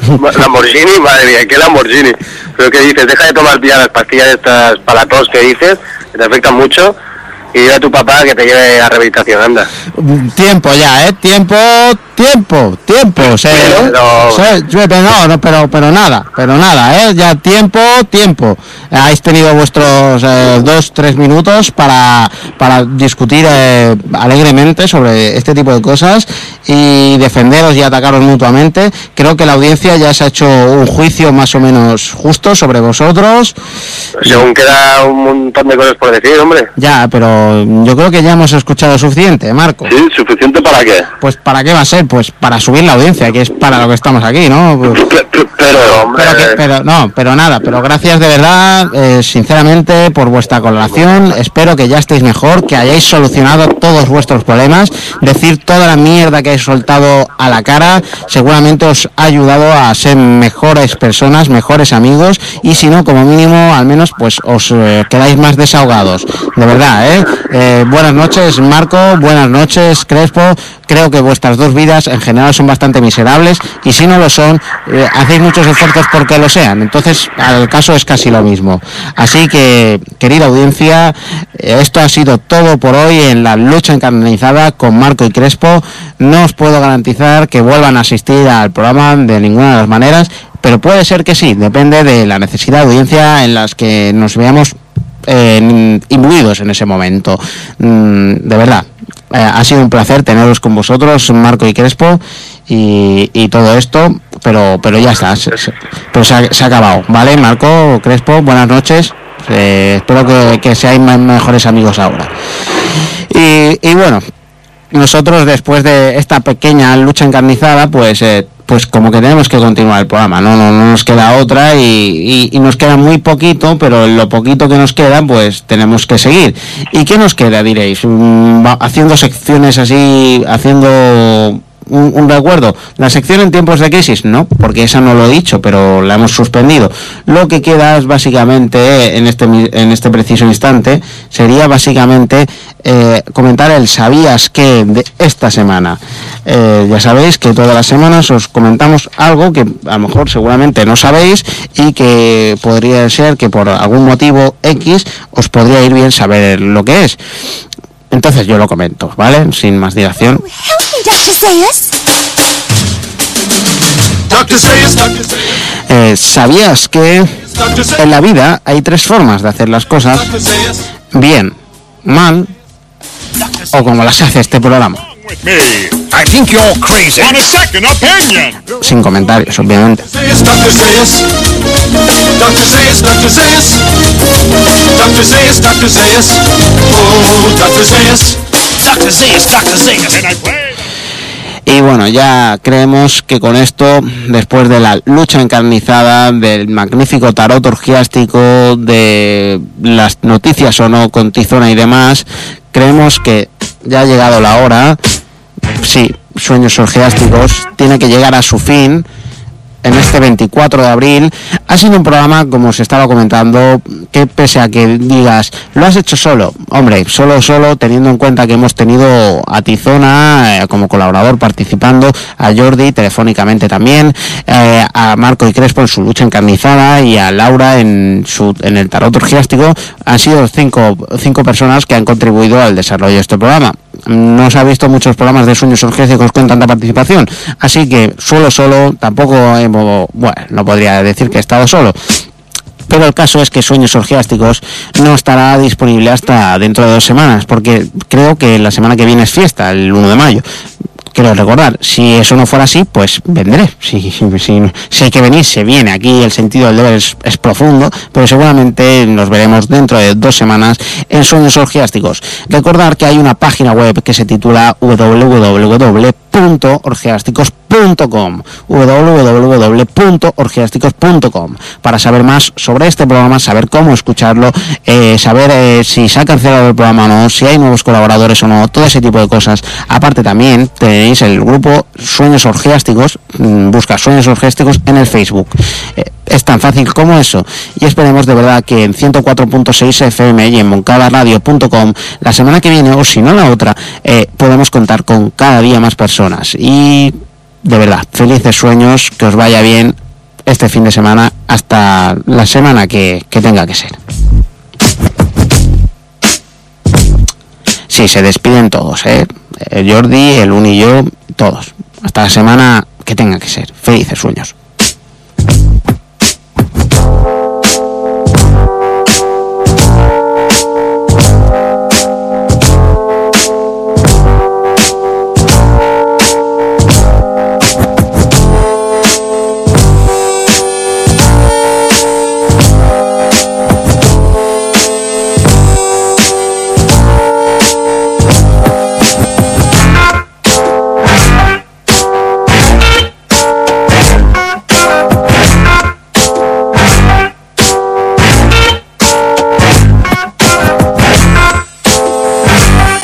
Lamborghini, madre mía, ¿qué Lamborghini? Pero ¿qué dices? Deja de tomar ya las pastillas estas para la tos que dices, que te afectan mucho, y dile a tu papá que te lleve a rehabilitación, anda. Tiempo ya, tiempo. Pero nada, ya tiempo. Habéis tenido vuestros 2-3 minutos para discutir alegremente sobre este tipo de cosas y defenderos y atacaros mutuamente. Creo que la audiencia ya se ha hecho un juicio más o menos justo sobre vosotros. Pues aún queda un montón de cosas por decir, hombre. Ya, pero yo creo que ya hemos escuchado suficiente, Marco. Sí, ¿suficiente para qué? Pues ¿para qué va a ser? Pues para subir la audiencia, que es para lo que estamos aquí, ¿no? Pero gracias de verdad, sinceramente, por vuestra colaboración. Espero que ya estéis mejor, que hayáis solucionado todos vuestros problemas. Decir toda la mierda que habéis soltado a la cara seguramente os ha ayudado a ser mejores personas, mejores amigos, y si no, como mínimo, al menos pues os quedáis más desahogados. De verdad, buenas noches, Marco, buenas noches, Crespo. Creo que vuestras dos vidas en general son bastante miserables, y si no lo son, hacéis muchos esfuerzos porque lo sean. Entonces, al caso es casi lo mismo. Así que, querida audiencia, esto ha sido todo por hoy en la lucha encarnizada con Marco y Crespo. No os puedo garantizar que vuelvan a asistir al programa de ninguna de las maneras, pero puede ser que sí, depende de la necesidad de audiencia en las que nos veamos imbuidos en ese momento. De verdad, ha sido un placer teneros con vosotros, Marco y Crespo, y todo esto, pero ya está, pero se ha acabado, ¿vale? Marco, Crespo, buenas noches, espero que seáis mejores amigos ahora. Y bueno, nosotros después de esta pequeña lucha encarnizada, pues como que tenemos que continuar el programa, no nos queda otra, y nos queda muy poquito, pero en lo poquito que nos queda, pues tenemos que seguir. ¿Y qué nos queda, diréis? Haciendo secciones así, haciendo un recuerdo. ¿La sección en tiempos de crisis? No, porque esa no lo he dicho, pero la hemos suspendido. Lo que queda es básicamente, en este preciso instante, sería básicamente comentar el ¿sabías qué? De esta semana. Ya sabéis que todas las semanas os comentamos algo que a lo mejor seguramente no sabéis, y que podría ser que por algún motivo X os podría ir bien saber lo que es. Entonces yo lo comento, ¿vale? Sin más dilación. ¿Sabías que en la vida hay tres formas de hacer las cosas? Bien, mal o como las hace este programa. Sin comentarios, obviamente. Y bueno, ya creemos que con esto, después de la lucha encarnizada, del magnífico tarot orgiástico, de las noticias o no con Tizona y demás, creemos que ya ha llegado la hora. Sí, Sueños Orgiásticos tiene que llegar a su fin en este 24 de abril. Ha sido un programa, como os estaba comentando, que pese a que digas, lo has hecho solo, hombre, solo, teniendo en cuenta que hemos tenido a Tizona como colaborador participando, a Jordi telefónicamente también, a Marco y Crespo en su lucha encarnizada, y a Laura en el tarot orgiástico. Han sido cinco personas que han contribuido al desarrollo de este programa. No se ha visto muchos programas de Sueños Orgiásticos con tanta participación, así que solo, tampoco no podría decir que he estado solo. Pero el caso es que Sueños Orgiásticos no estará disponible hasta dentro de 2 semanas, porque creo que la semana que viene es fiesta, el 1 de mayo. Quiero recordar, si eso no fuera así, pues vendré. Si hay que venir, se viene. Aquí el sentido del deber es profundo, pero seguramente nos veremos dentro de 2 semanas en Sueños Orgiásticos. Recordar que hay una página web que se titula www.orgiásticos.com www.orgiásticos.com para saber más sobre este programa, saber cómo escucharlo, saber si se ha cancelado el programa o no, si hay nuevos colaboradores o no, todo ese tipo de cosas. Aparte también tenéis el grupo Sueños Orgiásticos, busca Sueños Orgiásticos en el Facebook. Es tan fácil como eso, y esperemos de verdad que en 104.6 FM y en moncadaradio.com la semana que viene, o si no la otra, podemos contar con cada día más personas. Y de verdad, felices sueños, que os vaya bien este fin de semana, hasta la semana que tenga que ser. Sí, se despiden todos, el Jordi, el Uni y yo, todos. Hasta la semana que tenga que ser. Felices sueños.